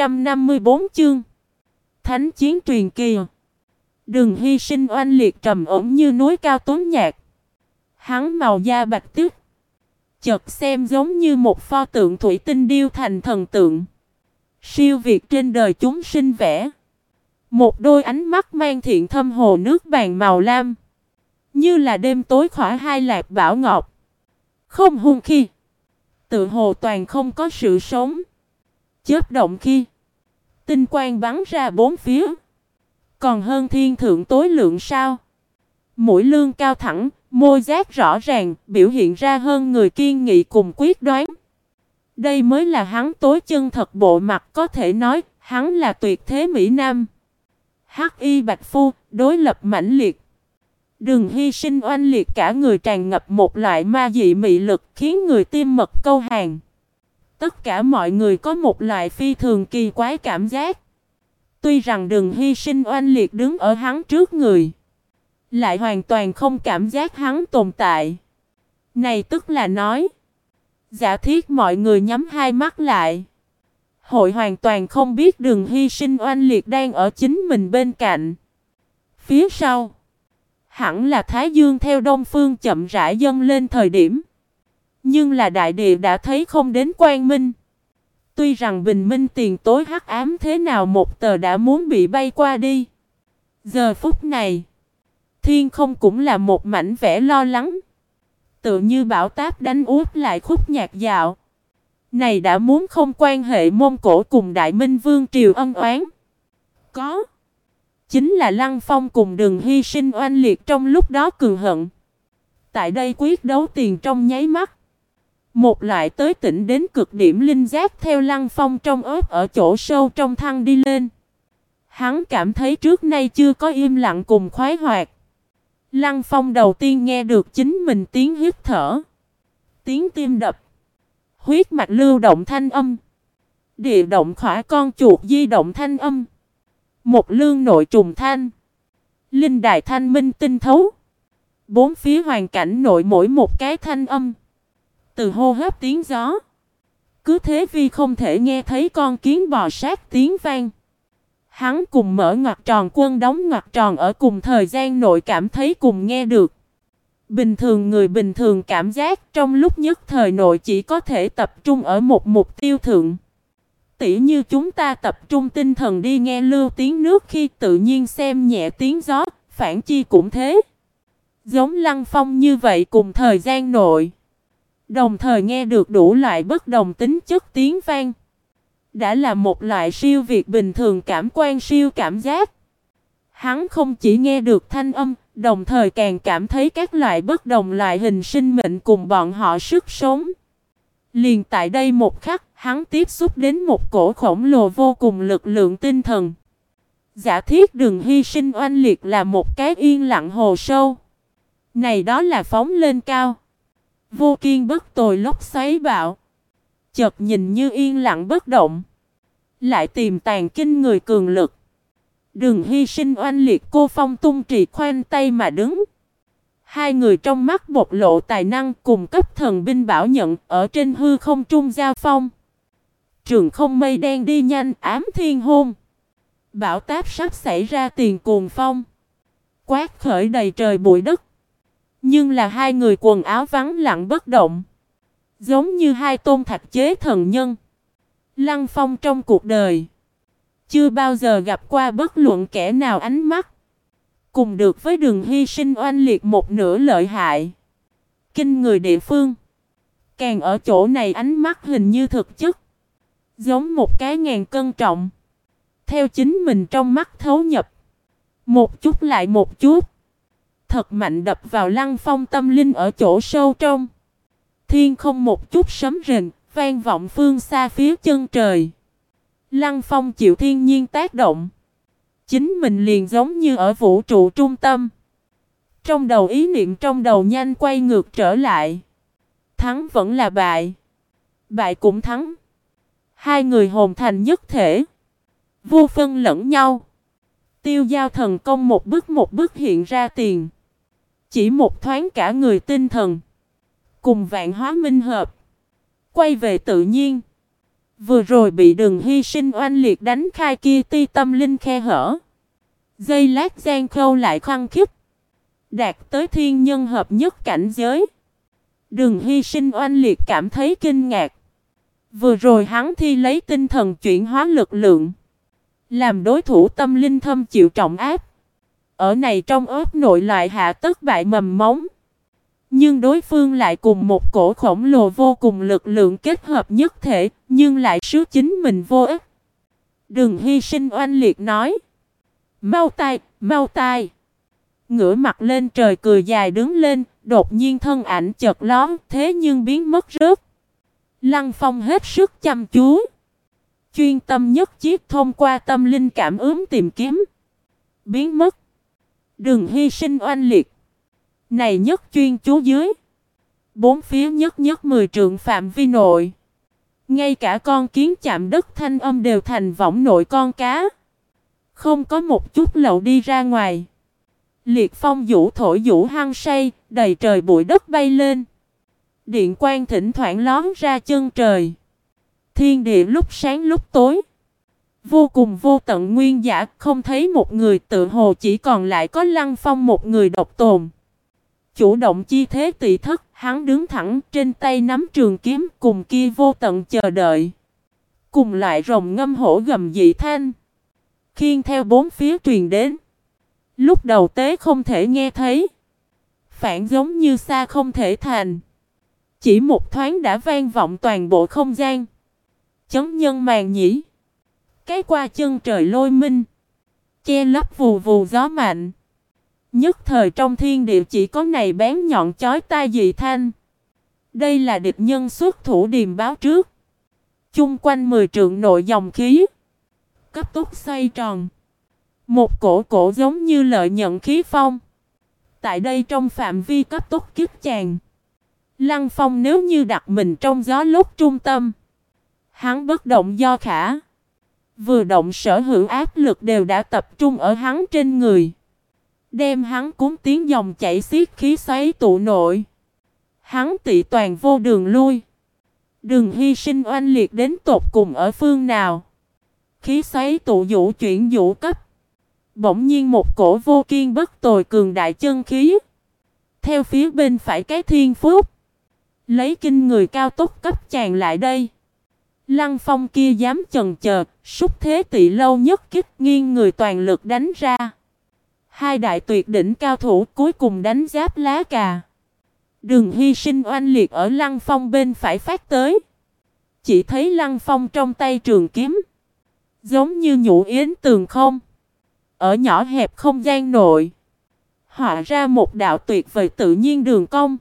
554 chương. Thánh chiến truyền kỳ. Đừng hy sinh oanh liệt trầm ổn như núi cao tuấn nhạc. Hắn màu da bạch tuyết. Chợt xem giống như một pho tượng thủy tinh điêu thành thần tượng. Siêu việt trên đời chúng sinh vẽ. Một đôi ánh mắt mang thiện thâm hồ nước vàng màu lam. Như là đêm tối khỏa hai lạc bảo ngọc. Không hung khi. Tự hồ toàn không có sự sống. Chớp động khi. Tinh quang bắn ra bốn phía. Còn hơn thiên thượng tối lượng sao. Mũi lương cao thẳng, môi giác rõ ràng, biểu hiện ra hơn người kiên nghị cùng quyết đoán. Đây mới là hắn tối chân thật bộ mặt, có thể nói, hắn là tuyệt thế Mỹ Nam. Hắc y bạch phu, đối lập mãnh liệt. Đừng hy sinh oanh liệt cả người tràn ngập một loại ma dị mị lực khiến người tim mật câu hàng. Tất cả mọi người có một loại phi thường kỳ quái cảm giác. Tuy rằng đừng hy sinh oanh liệt đứng ở hắn trước người, lại hoàn toàn không cảm giác hắn tồn tại. Này tức là nói, giả thiết mọi người nhắm hai mắt lại, hội hoàn toàn không biết đừng hy sinh oanh liệt đang ở chính mình bên cạnh. Phía sau, hẳn là Thái Dương theo đông phương chậm rãi dâng lên thời điểm. Nhưng là đại địa đã thấy không đến quang minh. Tuy rằng bình minh tiền tối hắc ám thế nào một tờ đã muốn bị bay qua đi. Giờ phút này, thiên không cũng là một mảnh vẻ lo lắng. Tựa như bão táp đánh úp lại khúc nhạc dạo. Này đã muốn không quan hệ Mông Cổ cùng Đại Minh Vương triều ân oán. Có. Chính là Lăng Phong cùng đừng hy sinh oanh liệt trong lúc đó cường hận. tại đây quyết đấu tiền trong nháy mắt. Một loại tới tỉnh đến cực điểm linh giác theo Lăng Phong trong ớt ở chỗ sâu trong thăng đi lên. Hắn cảm thấy trước nay chưa có im lặng cùng khoái hoạt. Lăng Phong đầu tiên nghe được chính mình tiếng hít thở, tiếng tim đập, huyết mạch lưu động thanh âm, địa động khỏa con chuột di động thanh âm, một lương nội trùng thanh, linh đài thanh minh tinh thấu, bốn phía hoàn cảnh nội mỗi một cái thanh âm, từ hô hấp tiếng gió. Cứ thế vì không thể nghe thấy con kiến bò sát tiếng vang. Hắn cùng mở ngoặc tròn quân đóng ngoặc tròn ở cùng thời gian nội cảm thấy cùng nghe được. Bình thường người bình thường cảm giác trong lúc nhất thời nội chỉ có thể tập trung ở một mục tiêu thượng. Tỉ như chúng ta tập trung tinh thần đi nghe lưu tiếng nước khi tự nhiên xem nhẹ tiếng gió, phản chi cũng thế. Giống Lăng Phong như vậy cùng thời gian nội. Đồng thời nghe được đủ loại bất đồng tính chất tiếng vang. Đã là một loại siêu việt bình thường cảm quan siêu cảm giác. Hắn không chỉ nghe được thanh âm, đồng thời càng cảm thấy các loại bất đồng loại hình sinh mệnh cùng bọn họ sức sống. Liền tại đây một khắc, hắn tiếp xúc đến một cổ khổng lồ vô cùng lực lượng tinh thần. Giả thiết đừng hy sinh oanh liệt là một cái yên lặng hồ sâu. Này đó là phóng lên cao. Vô kiên bất tồi lốc xoáy bạo. Chợt nhìn như yên lặng bất động. Lại tiềm tàng kinh người cường lực. Đừng hy sinh oanh liệt cô Phong tung trì khoanh tay mà đứng. Hai người trong mắt bộc lộ tài năng cùng cấp thần binh bảo nhận ở trên hư không trung giao phong. Trường không mây đen đi nhanh ám thiên hôn. Bão táp sắp xảy ra tiền cuồng phong. Quát khởi đầy trời bụi đất. Nhưng là hai người quần áo vắng lặng bất động. Giống như hai tôn thạch chế thần nhân. Lăng Phong trong cuộc đời chưa bao giờ gặp qua bất luận kẻ nào ánh mắt cùng được với Đường hy sinh oanh liệt một nửa lợi hại. Kinh người địa phương. Càng ở chỗ này ánh mắt hình như thực chất. Giống một cái ngàn cân trọng. Theo chính mình trong mắt thấu nhập. Một chút lại một chút. Thật mạnh đập vào Lăng Phong tâm linh ở chỗ sâu trong. Thiên không một chút sấm rền, vang vọng phương xa phía chân trời. Lăng Phong chịu thiên nhiên tác động. Chính mình liền giống như ở vũ trụ trung tâm. Trong đầu ý niệm trong đầu nhanh quay ngược trở lại. Thắng vẫn là bại. Bại cũng thắng. Hai người hồn thành nhất thể. Vô phân lẫn nhau. Tiêu giao thần công một bước hiện ra tiền. Chỉ một thoáng cả người tinh thần. Cùng vạn hóa minh hợp. Quay về tự nhiên. Vừa rồi bị Đường hy sinh oanh liệt đánh khai kia ti tâm linh khe hở. Giây lát gian khâu lại khăng khít. Đạt tới thiên nhân hợp nhất cảnh giới. Đường hy sinh oanh liệt cảm thấy kinh ngạc. Vừa rồi hắn thi lấy tinh thần chuyển hóa lực lượng. Làm đối thủ tâm linh thâm chịu trọng áp. Ở này trong ớt nội loại hạ tất bại mầm móng. Nhưng đối phương lại cùng một cổ khổng lồ vô cùng lực lượng kết hợp nhất thể, nhưng lại sức chính mình vô ích. Đừng hy sinh oanh liệt nói. Mau tai. Ngửa mặt lên trời cười dài đứng lên, đột nhiên thân ảnh chợt lóe, thế nhưng biến mất rớt. Lăng Phong hết sức chăm chú. Chuyên tâm nhất chiếc thông qua tâm linh cảm ứng tìm kiếm. Biến mất. Đừng hy sinh oanh liệt. Này nhất chuyên chú dưới. Bốn phía nhất 10 trượng phạm vi nội. Ngay cả con kiến chạm đất thanh âm đều thành võng nội con cá. Không có một chút lậu đi ra ngoài. Liệt phong vũ thổi vũ hăng say, đầy trời bụi đất bay lên. Điện quang thỉnh thoảng lón ra chân trời. Thiên địa lúc sáng lúc tối. Vô cùng vô tận nguyên giả, không thấy một người, tự hồ chỉ còn lại có Lăng Phong một người độc tồn. Chủ động chi thế tị thất, hắn đứng thẳng trên tay nắm trường kiếm cùng kia vô tận chờ đợi. Cùng loại rồng ngâm hổ gầm dị thanh. Khiên theo bốn phía truyền đến. Lúc đầu tế không thể nghe thấy. Phản giống như xa không thể thành. Chỉ một thoáng đã vang vọng toàn bộ không gian. Chấn nhân màng nhĩ. Cái qua chân trời lôi minh. Che lấp vù vù gió mạnh. Nhất thời trong thiên địa chỉ có này bén nhọn chói tai dị thanh. Đây là địch nhân xuất thủ điềm báo trước. Chung quanh 10 trượng nội dòng khí cấp tốc xoay tròn. Một cổ giống như lợi nhận khí phong. Tại đây trong phạm vi cấp tốc kích tràn. Lăng Phong nếu như đặt mình trong gió lúc trung tâm, hắn bất động do khả. Vừa động sở hữu áp lực đều đã tập trung ở hắn trên người. Đem hắn cuốn tiến dòng chảy xiết khí xoáy tụ nội. Hắn tị toàn vô đường lui. Đừng hy sinh oanh liệt đến tột cùng ở phương nào. Khí xoáy tụ vũ chuyển vũ cấp. Bỗng nhiên một cổ vô kiên bất tồi cường đại chân khí. Theo phía bên phải cái thiên phúc. Lấy kinh người cao tốc cấp tràn lại đây. Lăng Phong kia dám chần chờ, xúc thế tị lâu nhất kích nghiêng người toàn lực đánh ra. Hai đại tuyệt đỉnh cao thủ cuối cùng đánh giáp lá cà. Đừng hy sinh oanh liệt ở Lăng Phong bên phải phát tới. Chỉ thấy Lăng Phong trong tay trường kiếm. Giống như nhũ yến tường không. Ở nhỏ hẹp không gian nội. Họa ra một đạo tuyệt vời tự nhiên đường cong.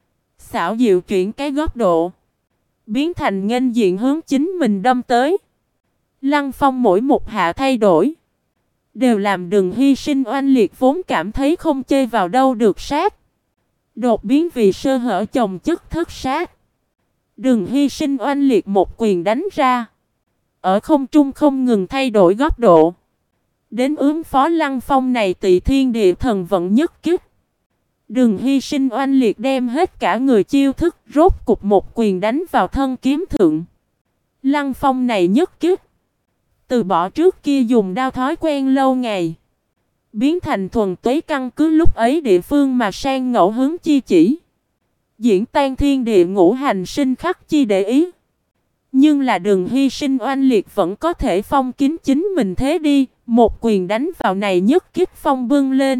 Xảo diệu chuyển cái góc độ. Biến thành nghênh diện hướng chính mình đâm tới. Lăng Phong mỗi một hạ thay đổi. Đều làm Đừng hy sinh oanh liệt vốn cảm thấy không chê vào đâu được sát. Đột biến vì sơ hở chồng chất thất sát. Đừng hy sinh oanh liệt một quyền đánh ra. Ở không trung không ngừng thay đổi góc độ. Đến ứng phó Lăng Phong này tị thiên địa thần vận nhất kích. Đừng hy sinh oanh liệt đem hết cả người chiêu thức rốt cục một quyền đánh vào thân kiếm thượng. Lăng Phong này nhất kích. Từ bỏ trước kia dùng đao thói quen lâu ngày. Biến thành thuần túy căn cứ lúc ấy địa phương mà sang ngẫu hướng chi chỉ. Diễn tan thiên địa ngũ hành sinh khắc chi để ý. Nhưng là Đừng hy sinh oanh liệt vẫn có thể phong kín chính mình thế đi. Một quyền đánh vào này nhất kích phong bưng lên.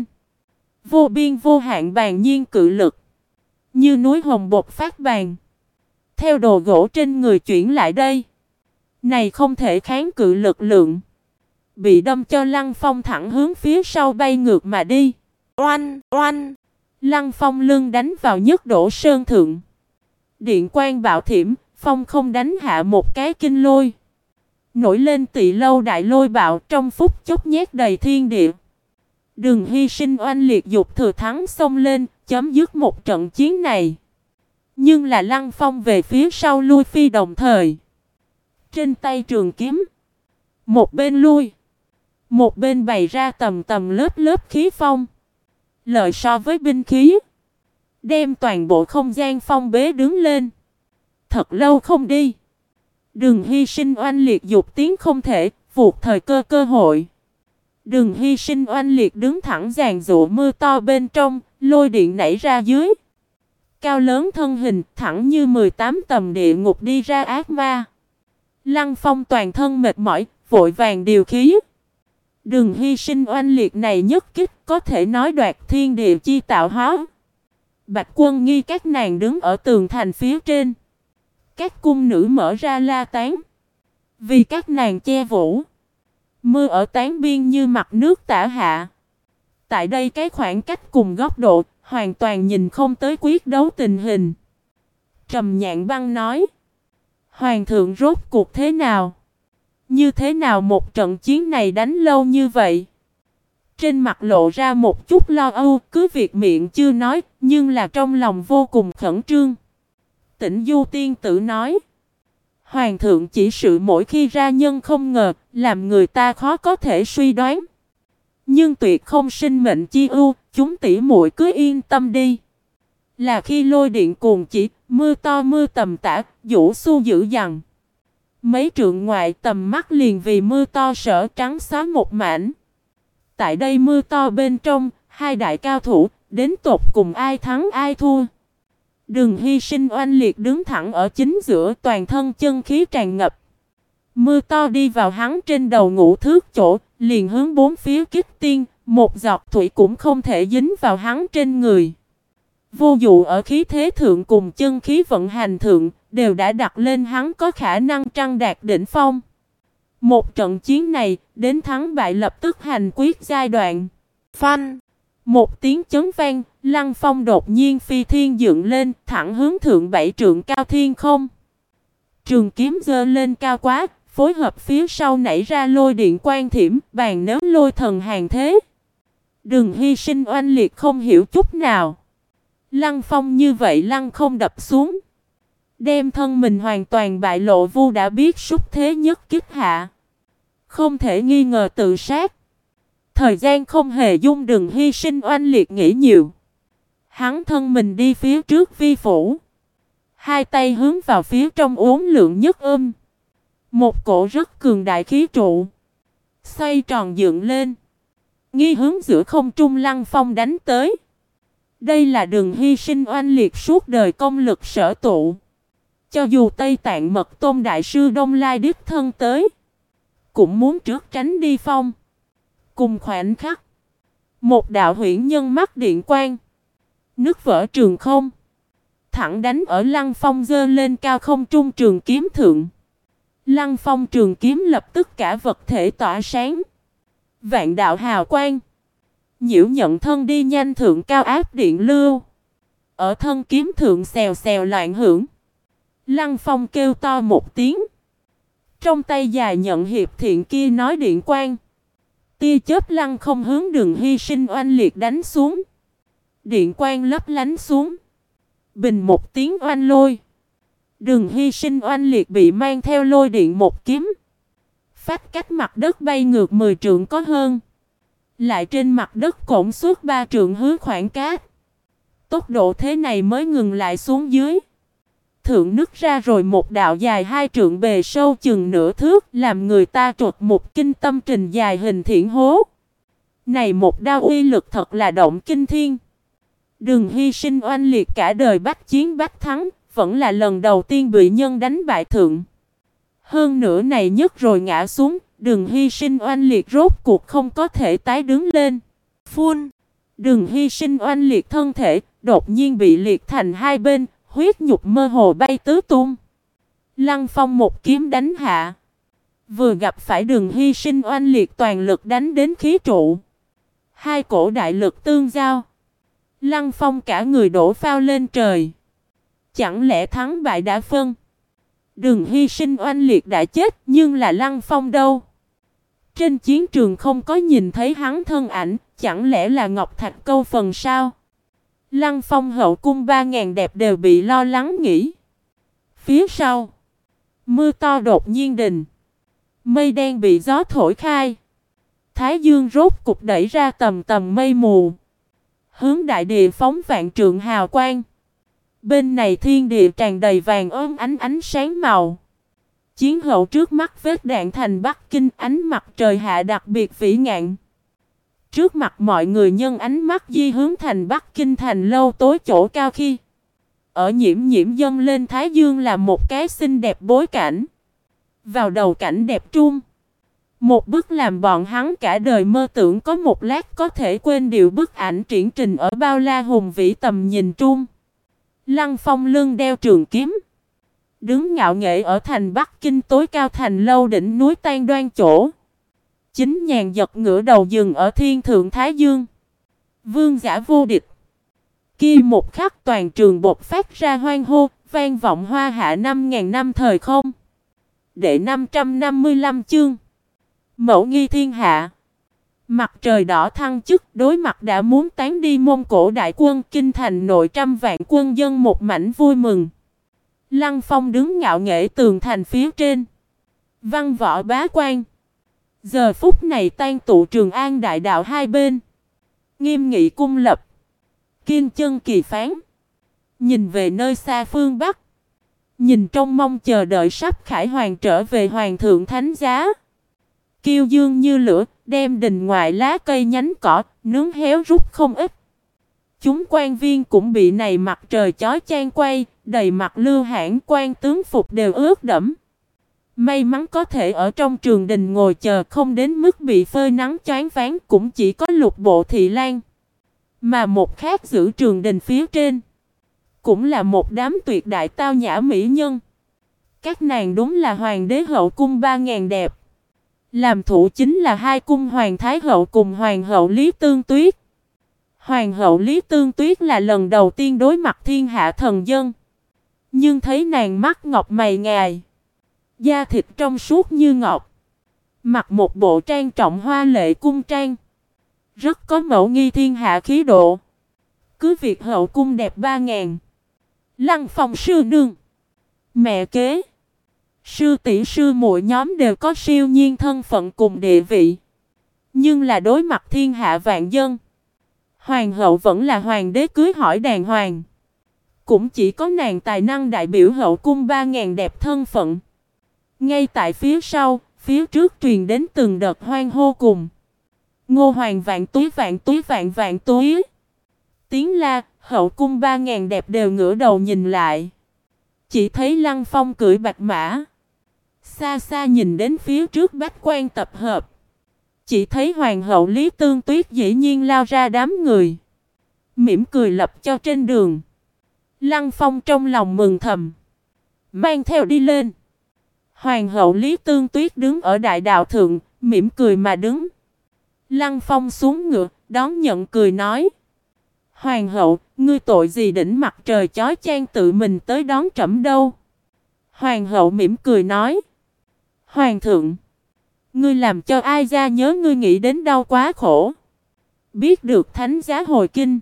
Vô biên vô hạn bàn nhiên cự lực. Như núi hồng bột phát bàn. Theo đồ gỗ trên người chuyển lại đây. Này không thể kháng cự lực lượng. Bị đâm cho Lăng Phong thẳng hướng phía sau bay ngược mà đi. Oanh, oanh. Lăng Phong lưng đánh vào nhất đổ sơn thượng. Điện quang bạo thiểm, Phong không đánh hạ một cái kinh lôi. Nổi lên tị lâu đại lôi bạo trong phút chốc nhét đầy thiên địa. Đừng hy sinh oanh liệt dục thừa thắng xông lên, chấm dứt một trận chiến này. Nhưng là Lăng Phong về phía sau lui phi đồng thời. Trên tay trường kiếm. Một bên lui. Một bên bày ra tầm tầm lớp lớp khí phong. Lợi so với binh khí. Đem toàn bộ không gian phong bế đứng lên. Thật lâu không đi. Đừng hy sinh oanh liệt dục tiến không thể, vụt thời cơ hội. Đừng hy sinh oanh liệt đứng thẳng giàn dụ mưa to bên trong, lôi điện nảy ra dưới. Cao lớn thân hình, thẳng như 18 tầng địa ngục đi ra ác ma. Lăng Phong toàn thân mệt mỏi, vội vàng điều khí. Đừng hy sinh oanh liệt này nhất kích, có thể nói đoạt thiên địa chi tạo hóa. Bạch Quân Nghi các nàng đứng ở tường thành phía trên. Các cung nữ mở ra la tán. Vì các nàng che vũ. Mưa ở tán biên như mặt nước tả hạ. Tại đây cái khoảng cách cùng góc độ, hoàn toàn nhìn không tới quyết đấu tình hình. Trầm Nhạn Băng nói. Hoàng thượng rốt cuộc thế nào? Như thế nào một trận chiến này đánh lâu như vậy? Trên mặt lộ ra một chút lo âu, cứ việc miệng chưa nói, nhưng là trong lòng vô cùng khẩn trương. Tĩnh Du tiên tử nói. Hoàng thượng chỉ sự mỗi khi ra nhân không ngờ, làm người ta khó có thể suy đoán. Nhưng tuyệt không sinh mệnh chi ưu, chúng tỷ muội cứ yên tâm đi. Là khi lôi điện cuồng chỉ, mưa to mưa tầm tã, vũ xu dữ dằn. Mấy trượng ngoại tầm mắt liền vì mưa to sở trắng xóa một mảnh. Tại đây mưa to bên trong, hai đại cao thủ, đến tột cùng ai thắng ai thua. Đừng hy sinh oanh liệt đứng thẳng ở chính giữa, toàn thân chân khí tràn ngập. Mưa to đi vào hắn trên đầu ngũ thước chỗ, liền hướng bốn phía kích tiên, một giọt thủy cũng không thể dính vào hắn trên người. Vô dụ ở khí thế thượng cùng chân khí vận hành thượng, đều đã đặt lên hắn có khả năng trăng đạt đỉnh phong. Một trận chiến này, đến thắng bại lập tức hành quyết giai đoạn. Phanh! Một tiếng chấn vang, Lăng Phong đột nhiên phi thiên dựng lên, thẳng hướng thượng 7 trượng cao thiên không. Trường kiếm giơ lên cao quá, phối hợp phía sau nảy ra lôi điện quang thiểm, bàn nếu lôi thần hàng thế. Đừng hy sinh oanh liệt không hiểu chút nào. Lăng Phong như vậy lăng không đập xuống. Đem thân mình hoàn toàn bại lộ, Vu đã biết xúc thế nhất kích hạ. Không thể nghi ngờ tự sát. Thời gian không hề dung Đừng hy sinh oanh liệt nghĩ nhiều. Hắn thân mình đi phía trước vi phủ. Hai tay hướng vào phía trong uốn lượn nhất một cổ rất cường đại khí trụ. Xoay tròn dựng lên. Nghi hướng giữa không trung Lăng Phong đánh tới. Đây là Đừng hy sinh oanh liệt suốt đời công lực sở tụ. Cho dù Tây Tạng Mật Tôn Đại Sư Đông Lai đích thân tới, cũng muốn trước tránh đi phong. Cùng khoảnh khắc, một đạo huyễn nhân mắt điện quang, nứt vỡ trường không, thẳng đánh ở Lăng Phong giơ lên cao không trung trường kiếm thượng. Lăng Phong trường kiếm lập tức cả vật thể tỏa sáng. Vạn đạo hào quang, nhiễu nhận thân đi nhanh thượng cao áp điện lưu. Ở thân kiếm thượng xèo xèo loạn hưởng. Lăng Phong kêu to một tiếng. Trong tay dài nhận hiệp thiện kia nói điện quang. Tia chớp lăng không hướng Đừng hy sinh oanh liệt đánh xuống. Điện quang lấp lánh xuống. Bình một tiếng oanh lôi. Đừng hy sinh oanh liệt bị mang theo lôi điện một kiếm. Phách cách mặt đất bay ngược 10 trượng có hơn. Lại trên mặt đất cổn suốt 3 trượng hứa khoảng cát. Tốc độ thế này mới ngừng lại xuống dưới. Thượng nứt ra rồi một đạo dài 2 trượng bề sâu chừng nửa thước, làm người ta trột một kinh tâm trình dài hình thiển hố. Này một đao uy lực thật là động kinh thiên. Đừng hy sinh oanh liệt cả đời bách chiến bách thắng, vẫn là lần đầu tiên bị nhân đánh bại thượng. Hơn nữa này nhất rồi ngã xuống, Đừng hy sinh oanh liệt rốt cuộc không có thể tái đứng lên. Phun! Đừng hy sinh oanh liệt thân thể, đột nhiên bị liệt thành hai bên, huyết nhục mơ hồ bay tứ tung. Lăng Phong một kiếm đánh hạ. Vừa gặp phải Đừng hy sinh oanh liệt toàn lực đánh đến khí trụ. Hai cổ đại lực tương giao. Lăng Phong cả người đổ phao lên trời. Chẳng lẽ thắng bại đã phân? Đừng hy sinh oanh liệt đã chết, nhưng là Lăng Phong đâu? Trên chiến trường không có nhìn thấy hắn thân ảnh, chẳng lẽ là Ngọc Thạch câu phần sao? Lăng Phong hậu cung 3000 đẹp đều bị lo lắng nghĩ. Phía sau, mưa to đột nhiên đình. Mây đen bị gió thổi khai. Thái dương rốt cục đẩy ra tầm tầm mây mù. Hướng đại địa phóng vạn trượng hào quang. Bên này thiên địa tràn đầy vàng ốm ánh sáng màu. Chiến hậu trước mắt vết đạn thành Bắc Kinh, ánh mặt trời hạ đặc biệt vĩ ngạn. Trước mặt mọi người nhân ánh mắt di hướng thành Bắc Kinh thành lâu tối chỗ cao khi. Ở nhiễm nhiễm dâng lên thái dương là một cái xinh đẹp bối cảnh. Vào đầu cảnh đẹp trung. Một bức làm bọn hắn cả đời mơ tưởng có một lát có thể quên điều bức ảnh triển trình ở bao la hùng vĩ tầm nhìn trung. Lăng Phong lưng đeo trường kiếm. Đứng ngạo nghễ ở thành Bắc Kinh tối cao thành lâu đỉnh núi Tan Đoan chỗ. Chính nhàn giật ngửa đầu dừng ở thiên thượng Thái Dương. Vương giả vô địch. Kia một khắc toàn trường bột phát ra hoan hô, vang vọng hoa hạ 5000 năm thời không. Đệ 555 chương. Mẫu nghi thiên hạ. Mặt trời đỏ thăng chức, đối mặt đã muốn tán đi Mông Cổ đại quân, kinh thành nội trăm vạn quân dân một mảnh vui mừng. Lăng Phong đứng ngạo nghễ tường thành phía trên. Văn võ bá quan. Giờ phút này tan tụ Trường An đại đạo hai bên. Nghiêm nghị cung lập. Kiên chân kỳ phán. Nhìn về nơi xa phương Bắc. Nhìn trong mong chờ đợi sắp khải hoàn trở về hoàng thượng thánh giá. Kiêu dương như lửa, đem đình ngoại lá cây nhánh cỏ, nướng héo rút không ít. Chúng quan viên cũng bị này mặt trời chói chang quay, đầy mặt lưu hãn, quan tướng phục đều ướt đẫm. May mắn có thể ở trong trường đình ngồi chờ, không đến mức bị phơi nắng choáng váng, cũng chỉ có Lục Bộ Thị Lan. Mà một khác giữ trường đình phía trên, cũng là một đám tuyệt đại tao nhã mỹ nhân. Các nàng đúng là hoàng đế hậu cung 3000 đẹp. Làm thủ chính là hai cung hoàng thái hậu cùng hoàng hậu Lý Tương Tuyết. Hoàng hậu Lý Tương Tuyết là lần đầu tiên đối mặt thiên hạ thần dân. Nhưng thấy nàng mắt ngọc mày ngài, da thịt trong suốt như ngọc, mặc một bộ trang trọng hoa lệ cung trang, rất có mẫu nghi thiên hạ khí độ. Cứ việc hậu cung đẹp 3.000, Lăng Phong sư nương, mẹ kế, sư tỷ sư muội nhóm đều có siêu nhiên thân phận cùng địa vị. Nhưng là đối mặt thiên hạ vạn dân, hoàng hậu vẫn là hoàng đế cưới hỏi đàng hoàng. Cũng chỉ có nàng tài năng đại biểu hậu cung 3.000 đẹp thân phận. Ngay tại phía sau, phía trước truyền đến từng đợt hoan hô cùng Ngô Hoàng vạn túi vạn túi vạn vạn túi. Tiếng la, hậu cung 3.000 đẹp đều ngửa đầu nhìn lại. Chỉ thấy Lăng Phong cưỡi bạch mã. Xa xa nhìn đến phía trước bách quan tập hợp. Chỉ thấy Hoàng hậu Lý Tương Tuyết dĩ nhiên lao ra đám người, mỉm cười lập cho trên đường. Lăng Phong trong lòng mừng thầm, mang theo đi lên. Hoàng hậu Lý Tương Tuyết đứng ở đại đạo thượng, mỉm cười mà đứng. Lăng Phong xuống ngựa, đón nhận cười nói: Hoàng hậu, ngươi tội gì đỉnh mặt trời chói chang tự mình tới đón trẫm đâu? Hoàng hậu mỉm cười nói: Hoàng thượng, ngươi làm cho ai ra nhớ ngươi nghĩ đến đau quá khổ. Biết được thánh giá hồi kinh,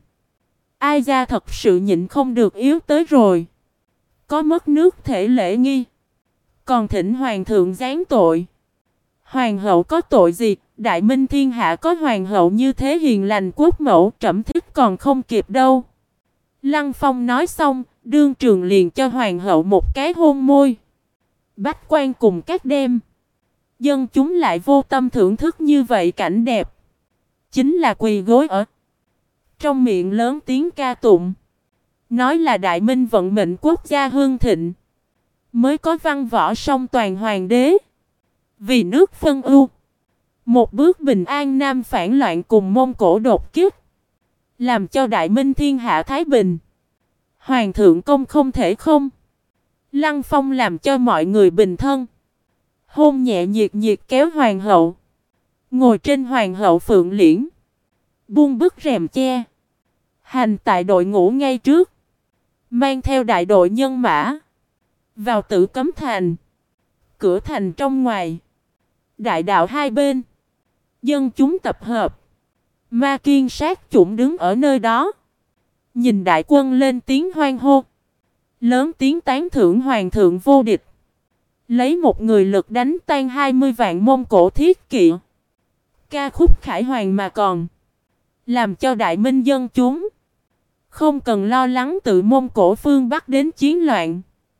ai ra thật sự nhịn không được yếu tới rồi. Có mất nước thể lễ nghi, còn thỉnh hoàng thượng giáng tội. Hoàng hậu có tội gì? Đại minh thiên hạ có hoàng hậu như thế hiền lành quốc mẫu, trẫm thích còn không kịp đâu. Lăng Phong nói xong, đương trường liền cho hoàng hậu một cái hôn môi. Bách quan cùng các đêm, dân chúng lại vô tâm thưởng thức như vậy cảnh đẹp, chính là quỳ gối ở trong miệng lớn tiếng ca tụng, nói là đại minh vận mệnh quốc gia hương thịnh, mới có văn võ song toàn hoàng đế. Vì nước phân ưu, một bước bình an nam phản loạn cùng Mông Cổ đột kích, làm cho đại minh thiên hạ thái bình. Hoàng thượng công không thể không. Lăng Phong làm cho mọi người bình thân, hôn nhẹ nhiệt nhiệt kéo hoàng hậu, ngồi trên hoàng hậu phượng liễn, buông bức rèm che, hành tại đội ngũ ngay trước, mang theo đại đội nhân mã vào Tử Cấm Thành. Cửa thành trong ngoài, đại đạo hai bên, dân chúng tập hợp. Ma Kiên sát chủng đứng ở nơi đó, nhìn đại quân lên tiếng hoan hô, lớn tiếng tán thưởng hoàng thượng vô địch, lấy một người lực đánh tan 20 vạn Mông Cổ thiết kỵ. Ca khúc khải hoàng mà còn làm cho đại minh dân chúng không cần lo lắng tự Mông Cổ phương Bắc đến chiến loạn.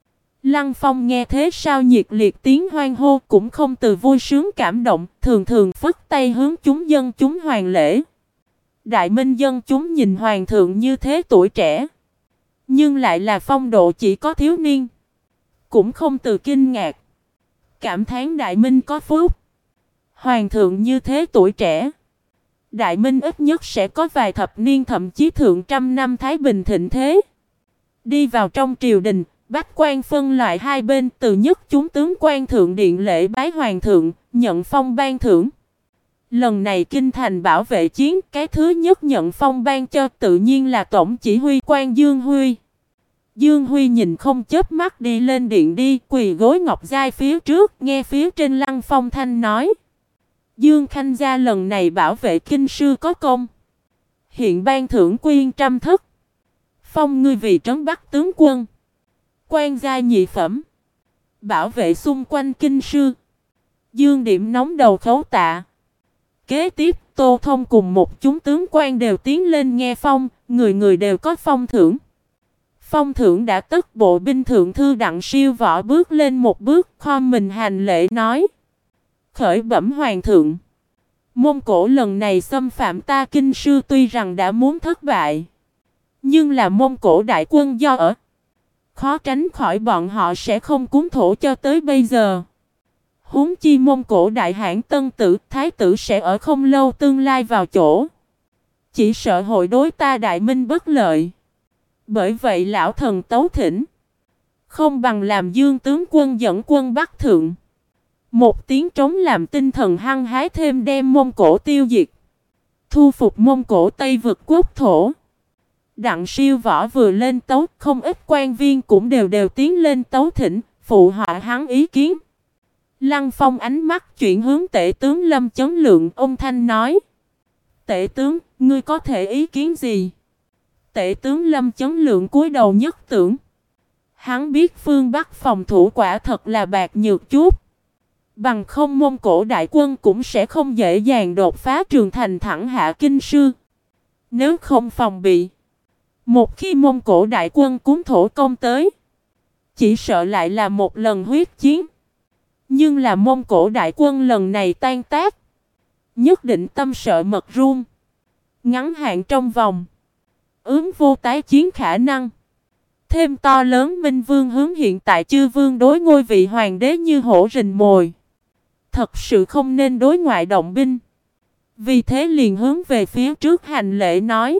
Lăng Phong nghe thế sao nhiệt liệt tiếng hoan hô, cũng không từ vui sướng cảm động, thường thường phất tay hướng chúng dân chúng hoàn lễ. Đại minh dân chúng nhìn hoàng thượng như thế tuổi trẻ, nhưng lại là phong độ chỉ có thiếu niên, cũng không từ kinh ngạc, cảm thán đại minh có phúc. Hoàng thượng như thế tuổi trẻ, đại minh ít nhất sẽ có vài thập niên thậm chí thượng trăm năm thái bình thịnh thế. Đi vào trong triều đình, bách quan phân loại hai bên, từ nhất chúng tướng quan thượng điện lễ bái hoàng thượng, nhận phong ban thưởng. Lần này kinh thành bảo vệ chiến, cái thứ nhất nhận phong ban cho tự nhiên là tổng chỉ huy quan Dương Huy. Dương Huy nhìn không chớp mắt đi lên điện đi, quỳ gối ngọc giai phía trước, nghe phía trên Lăng Phong thanh nói: Dương Khanh gia lần này bảo vệ kinh sư có công, hiện ban thưởng quyên 100 thất, phong ngươi vì trấn Bắc tướng quân, quan gia nhị phẩm, bảo vệ xung quanh kinh sư. Dương Điểm nóng đầu khấu tạ. Kế tiếp, Tô Thông cùng một chúng tướng quan đều tiến lên nghe phong, người người đều có phong thưởng. Phong thưởng đã tất, bộ binh thượng thư Đặng Siêu Võ bước lên một bước, khom mình hành lễ nói: Khởi bẩm hoàng thượng, Mông Cổ lần này xâm phạm ta kinh sư tuy rằng đã muốn thất bại, nhưng là Mông Cổ đại quân do ở, khó tránh khỏi bọn họ sẽ không cúng thổ cho tới bây giờ. Huống chi Mông Cổ đại hãn tân tử, thái tử sẽ ở không lâu tương lai vào chỗ, chỉ sợ hội đối ta đại minh bất lợi. Bởi vậy lão thần tấu thỉnh, không bằng làm Dương tướng quân dẫn quân Bắc thượng, một tiếng trống làm tinh thần hăng hái thêm, đem Mông Cổ tiêu diệt. thu phục Mông Cổ Tây vực quốc thổ. Đặng Siêu Võ vừa lên tấu, không ít quan viên cũng đều đều tiến lên tấu thỉnh, phụ họa hắn ý kiến. Lăng Phong ánh mắt chuyển hướng Tể tướng Lâm Chấn Lượng, ông thanh nói: Tể tướng, ngươi có thể ý kiến gì? Tể tướng Lâm Chấn Lượng cúi đầu nhất tưởng. Hắn biết phương Bắc phòng thủ quả thật là bạc nhược chút. Bằng không Mông Cổ đại quân cũng sẽ không dễ dàng đột phá Trường Thành thẳng hạ Kinh Sư. Nếu không phòng bị, một khi Mông Cổ đại quân cúng thổ công tới, chỉ sợ lại là một lần huyết chiến. Nhưng là Mông Cổ đại quân lần này tan tác, nhất định tâm sợ mật run. Ngắn hạn trong vòng, vô tái chiến khả năng. Thêm to lớn Minh Vương hướng hiện tại chư vương đối ngôi vị hoàng đế như hổ rình mồi. Thật sự không nên đối ngoại động binh. Vì thế liền hướng về phía trước hành lễ nói: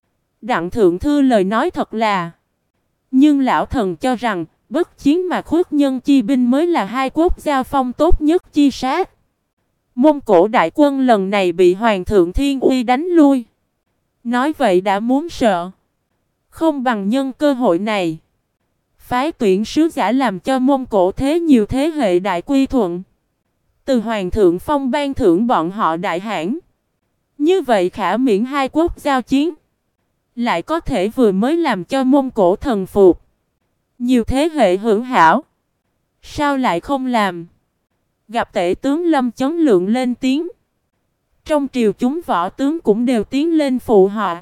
Đặng thượng thư lời nói thật là. Nhưng lão thần cho rằng bất chiến mà khuất nhân chi binh mới là hai quốc giao phong tốt nhất chi sát. Mông Cổ đại quân lần này bị Hoàng thượng Thiên Uy đánh lui. Nói vậy đã muốn sợ. Không bằng nhân cơ hội này, phái tuyển sứ giả làm cho Mông Cổ thế nhiều thế hệ đại quy thuận. Từ Hoàng thượng phong ban thưởng bọn họ đại hãn. Như vậy khả miễn hai quốc giao chiến. Lại có thể vừa mới làm cho Mông Cổ thần phục. Nhiều thế hệ hưởng hảo. Sao lại không làm? Gặp Tể tướng Lâm Chấn Lượng lên tiếng. Trong triều chúng võ tướng cũng đều tiến lên phụ họ.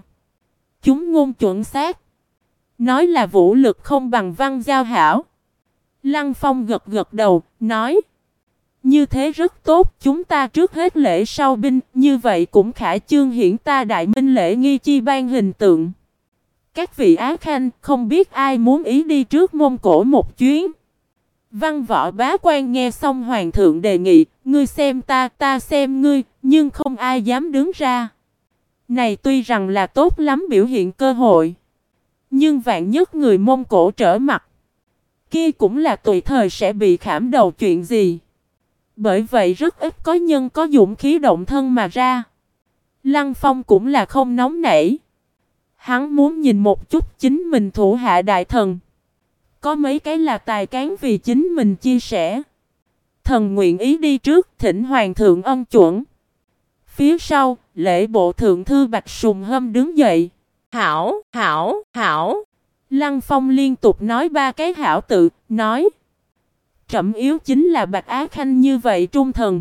Chúng ngôn chuẩn xác, nói là vũ lực không bằng văn giao hảo. Lăng Phong gật gật đầu, nói: Như thế rất tốt, chúng ta trước hết lễ sau binh, như vậy cũng khả chương hiển ta đại minh lễ nghi chi ban hình tượng. Các vị Á Khanh, không biết ai muốn ý đi trước Mông Cổ một chuyến. Văn Võ Bá Quan nghe xong Hoàng thượng đề nghị, ngươi xem ta, ta xem ngươi, nhưng không ai dám đứng ra. Này tuy rằng là tốt lắm biểu hiện cơ hội, nhưng vạn nhất người Mông Cổ trở mặt, kia cũng là tùy thời sẽ bị khảm đầu chuyện gì. Bởi vậy rất ít có nhân có dũng khí động thân mà ra. Lăng Phong cũng là không nóng nảy. Hắn muốn nhìn một chút chính mình thủ hạ đại thần. Có mấy cái là tài cán vì chính mình chia sẻ. Thần nguyện ý đi trước thỉnh Hoàng thượng ân chuẩn. Phía sau, lễ bộ thượng thư Bạch Sùng Hâm đứng dậy. Hảo, hảo, hảo. Lăng Phong liên tục nói ba cái hảo tự, nói: Trẫm yếu chính là Bạch Á Khanh như vậy trung thần.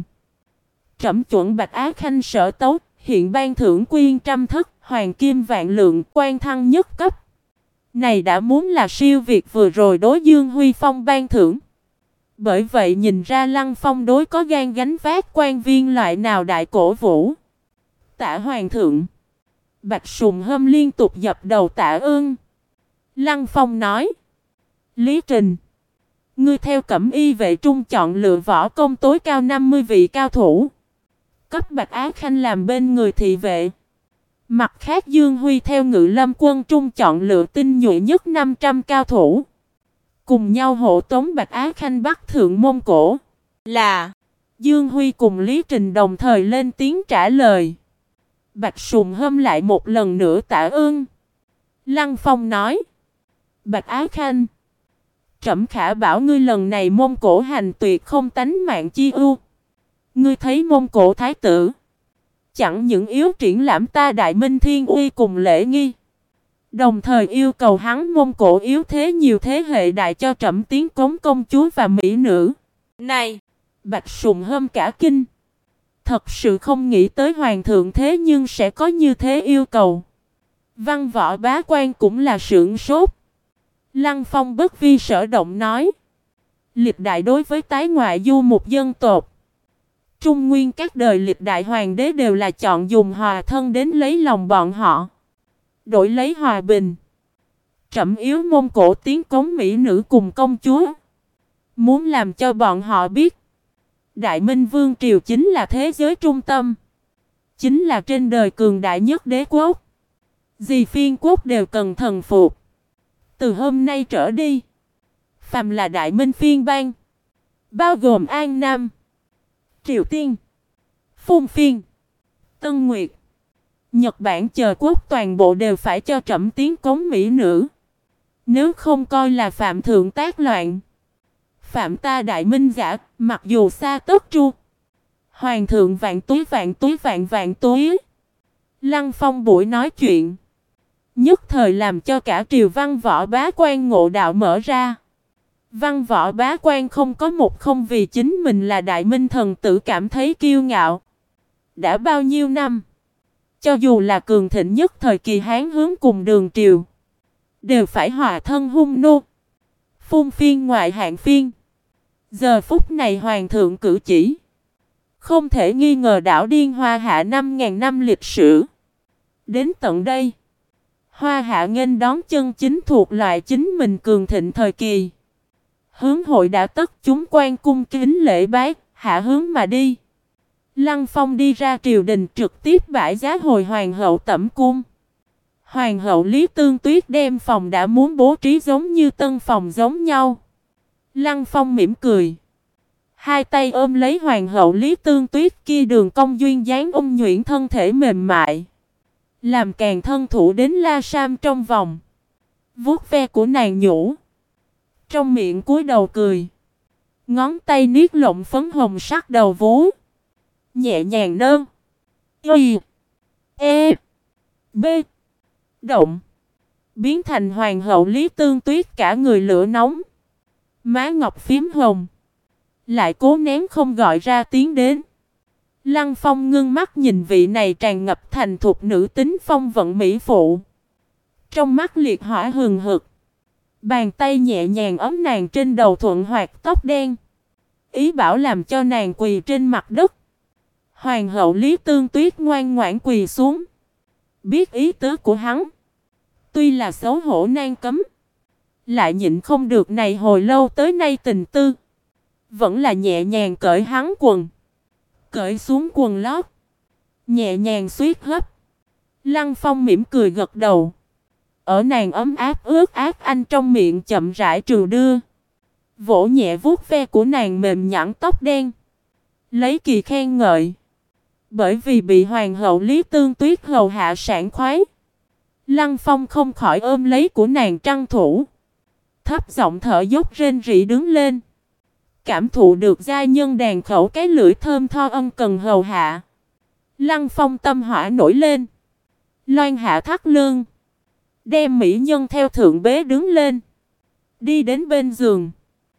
Trẫm chuẩn Bạch Á Khanh sở tấu, hiện ban thưởng quyên trăm thất, hoàng kim vạn lượng, quan thăng nhất cấp. Này đã muốn là siêu việt vừa rồi đối Dương Huy Phong ban thưởng. Bởi vậy nhìn ra Lăng Phong đối có gan gánh vác quan viên loại nào đại cổ vũ. Tạ Hoàng thượng. Bạch Sùng Hâm liên tục dập đầu tạ ơn. Lăng Phong nói: Lý Trình, ngươi theo Cẩm Y vệ trung chọn lựa võ công tối cao 50 vị cao thủ, cấp Bạch Á Khanh làm bên người thị vệ. Mặt khác Dương Huy theo Ngự Lâm quân trung chọn lựa tinh nhuệ nhất 500 cao thủ, cùng nhau hộ tống Bạch Á Khanh bắt thượng Mông Cổ. Là. Dương Huy cùng Lý Trình đồng thời lên tiếng trả lời. Bạch Sùng Hâm lại một lần nữa tạ ơn. Lăng Phong nói: Bạch Á Khanh, trẫm khả bảo ngươi lần này Mông Cổ hành tuyệt không tánh mạng chi ưu. Ngươi thấy Mông Cổ thái tử chẳng những yếu triển lãm ta đại minh thiên uy cùng lễ nghi, đồng thời yêu cầu hắn Mông Cổ yếu thế nhiều thế hệ đại cho trẫm tiến cống công chúa và mỹ nữ. Này, Bạch Sùng Hâm cả kinh. Thật sự không nghĩ tới Hoàng thượng thế nhưng sẽ có như thế yêu cầu. Văn Võ Bá Quan cũng là sửng sốt. Lăng Phong bất vi sở động nói: Lịch đại đối với tái ngoại du một dân tộc, Trung Nguyên các đời lịch đại hoàng đế đều là chọn dùng hòa thân đến lấy lòng bọn họ, đổi lấy hòa bình. Trẫm yếu Mông Cổ tiến cống mỹ nữ cùng công chúa, muốn làm cho bọn họ biết Đại Minh Vương Triều chính là thế giới trung tâm, chính là trên đời cường đại nhất đế quốc. Gì phiên quốc đều cần thần phục. Từ hôm nay trở đi, phàm là Đại Minh phiên bang, bao gồm An Nam, Triều Tiên, Phùng Phiên, Tân Nguyệt, Nhật Bản chờ quốc toàn bộ đều phải cho trẫm tiến cống mỹ nữ. Nếu không coi là phạm thượng tác loạn. Phạm ta đại minh giả, mặc dù xa tất tru. Hoàng thượng vạn túi vạn túi vạn vạn túi. Lăng Phong buổi nói chuyện. Nhất thời làm cho cả triều văn võ bá quan ngộ đạo mở ra. Văn võ bá quan không có một không vì chính mình là đại minh thần tử cảm thấy kiêu ngạo. Đã bao nhiêu năm. Cho dù là cường thịnh nhất thời kỳ Hán hướng cùng đường triều. Đều phải hòa thân hung nô. Phun phiên ngoại hạng phiên. Giờ phút này hoàng thượng cử chỉ. Không thể nghi ngờ đảo Điên Hoa Hạ 5.000 năm lịch sử. Đến tận đây. Hoa Hạ nghênh đón chân chính thuộc loại chính mình cường thịnh thời kỳ. Hướng hội đã tất chúng quan cung kính lễ bái, hạ hướng mà đi. Lăng Phong đi ra triều đình trực tiếp bãi giá hồi hoàng hậu tẩm cung. Hoàng hậu Lý Tương Tuyết đem phòng đã muốn bố trí giống như tân phòng giống nhau. Lăng Phong mỉm cười. Hai tay ôm lấy hoàng hậu Lý Tương Tuyết kia đường cong duyên dáng ôm nhuyễn thân thể mềm mại. Làm càng thân thủ đến la sam trong vòng. Vuốt ve của nàng nhũ. Trong miệng cúi đầu cười. Ngón tay niết lộng phấn hồng sắc đầu vú. Nhẹ nhàng nâng. Y. E. B. Động. Biến thành hoàng hậu Lý Tương Tuyết cả người lửa nóng. Má ngọc phím hồng. Lại cố nén không gọi ra tiếng đến. Lăng Phong ngưng mắt nhìn vị này tràn ngập thành thục nữ tính phong vận mỹ phụ. Trong mắt liệt hỏa hừng hực. Bàn tay nhẹ nhàng ấm nàng trên đầu thuận hoạt tóc đen. Ý bảo làm cho nàng quỳ trên mặt đất. Hoàng hậu Lý Tương Tuyết ngoan ngoãn quỳ xuống. Biết ý tứ của hắn. Tuy là xấu hổ nan cấm. Lại nhịn không được này hồi lâu tới nay tình tư. Vẫn là nhẹ nhàng cởi hắn quần. Cởi xuống quần lót. Nhẹ nhàng suýt hấp. Lăng Phong mỉm cười gật đầu. Ở nàng ấm áp ướt át anh trong miệng chậm rãi trừ đưa. Vỗ nhẹ vuốt ve của nàng mềm nhẵn tóc đen. Lấy kỳ khen ngợi. Bởi vì bị hoàng hậu Lý Tương Tuyết hầu hạ sảng khoái. Lăng Phong không khỏi ôm lấy của nàng trăn thủ. Thấp giọng thở dốc rên rỉ đứng lên. Cảm thụ được giai nhân đàn khẩu cái lưỡi thơm tho ân cần hầu hạ. Lăng Phong tâm hỏa nổi lên. Loan hạ thắt lưng. Đem mỹ nhân theo thượng bế đứng lên. Đi đến bên giường.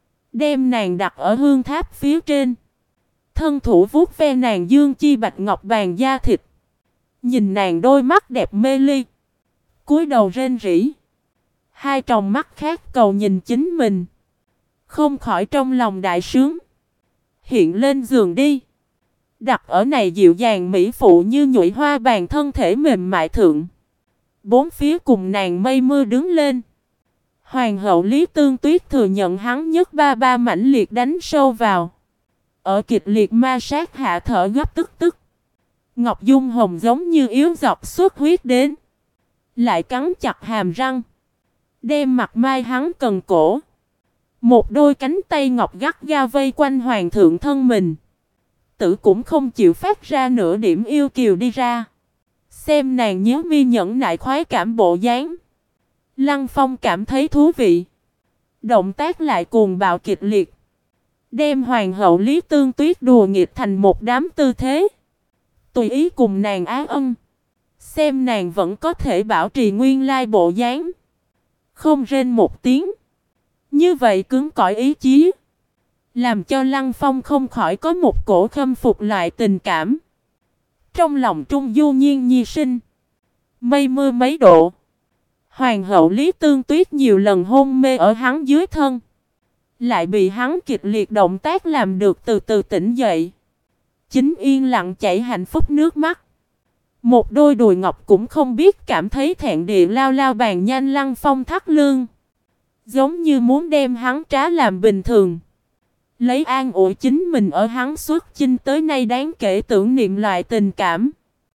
Đem nàng đặt ở hương tháp phía trên. Thân thủ vuốt ve nàng dương chi bạch ngọc bàn da thịt. Nhìn nàng đôi mắt đẹp mê ly. Cúi đầu rên rỉ. Hai tròng mắt khác cầu nhìn chính mình. Không khỏi trong lòng đại sướng. Hiện lên giường đi. Đặt ở này dịu dàng mỹ phụ như nhụy hoa bàn thân thể mềm mại thượng. Bốn phía cùng nàng mây mưa đứng lên. Hoàng hậu Lý Tương Tuyết thừa nhận hắn nhất ba ba mãnh liệt đánh sâu vào. Ở kịch liệt ma sát hạ thở gấp tức. Ngọc Dung Hồng giống như yếu dọc xuất huyết đến. Lại cắn chặt hàm răng. Đem mặt mai hắn cần cổ. Một đôi cánh tay ngọc gắt gao vây quanh hoàng thượng thân mình. Tử cũng không chịu phát ra nửa điểm yêu kiều đi ra. Xem nàng nhớ mi nhẫn nại khoái cảm bộ dáng. Lăng Phong cảm thấy thú vị. Động tác lại cuồng bạo kịch liệt. Đem hoàng hậu Lý Tương Tuyết đùa nghịch thành một đám tư thế. Tùy ý cùng nàng á ân. Xem nàng vẫn có thể bảo trì nguyên lai bộ dáng. Không rên một tiếng. Như vậy cứng cỏi ý chí. Làm cho Lăng Phong không khỏi có một cổ khâm phục loại tình cảm. Trong lòng trung du nhiên nhi sinh. Mây mưa mấy độ. Hoàng hậu Lý Tương Tuyết nhiều lần hôn mê ở hắn dưới thân. Lại bị hắn kịch liệt động tác làm được từ từ tỉnh dậy. Chính yên lặng chảy hạnh phúc nước mắt. Một đôi đùi ngọc cũng không biết cảm thấy thẹn địa lao lao bàn nhanh Lăng Phong thắt lưng. Giống như muốn đem hắn trá làm bình thường. Lấy an ủi chính mình ở hắn xuất chinh tới nay đáng kể tưởng niệm loại tình cảm.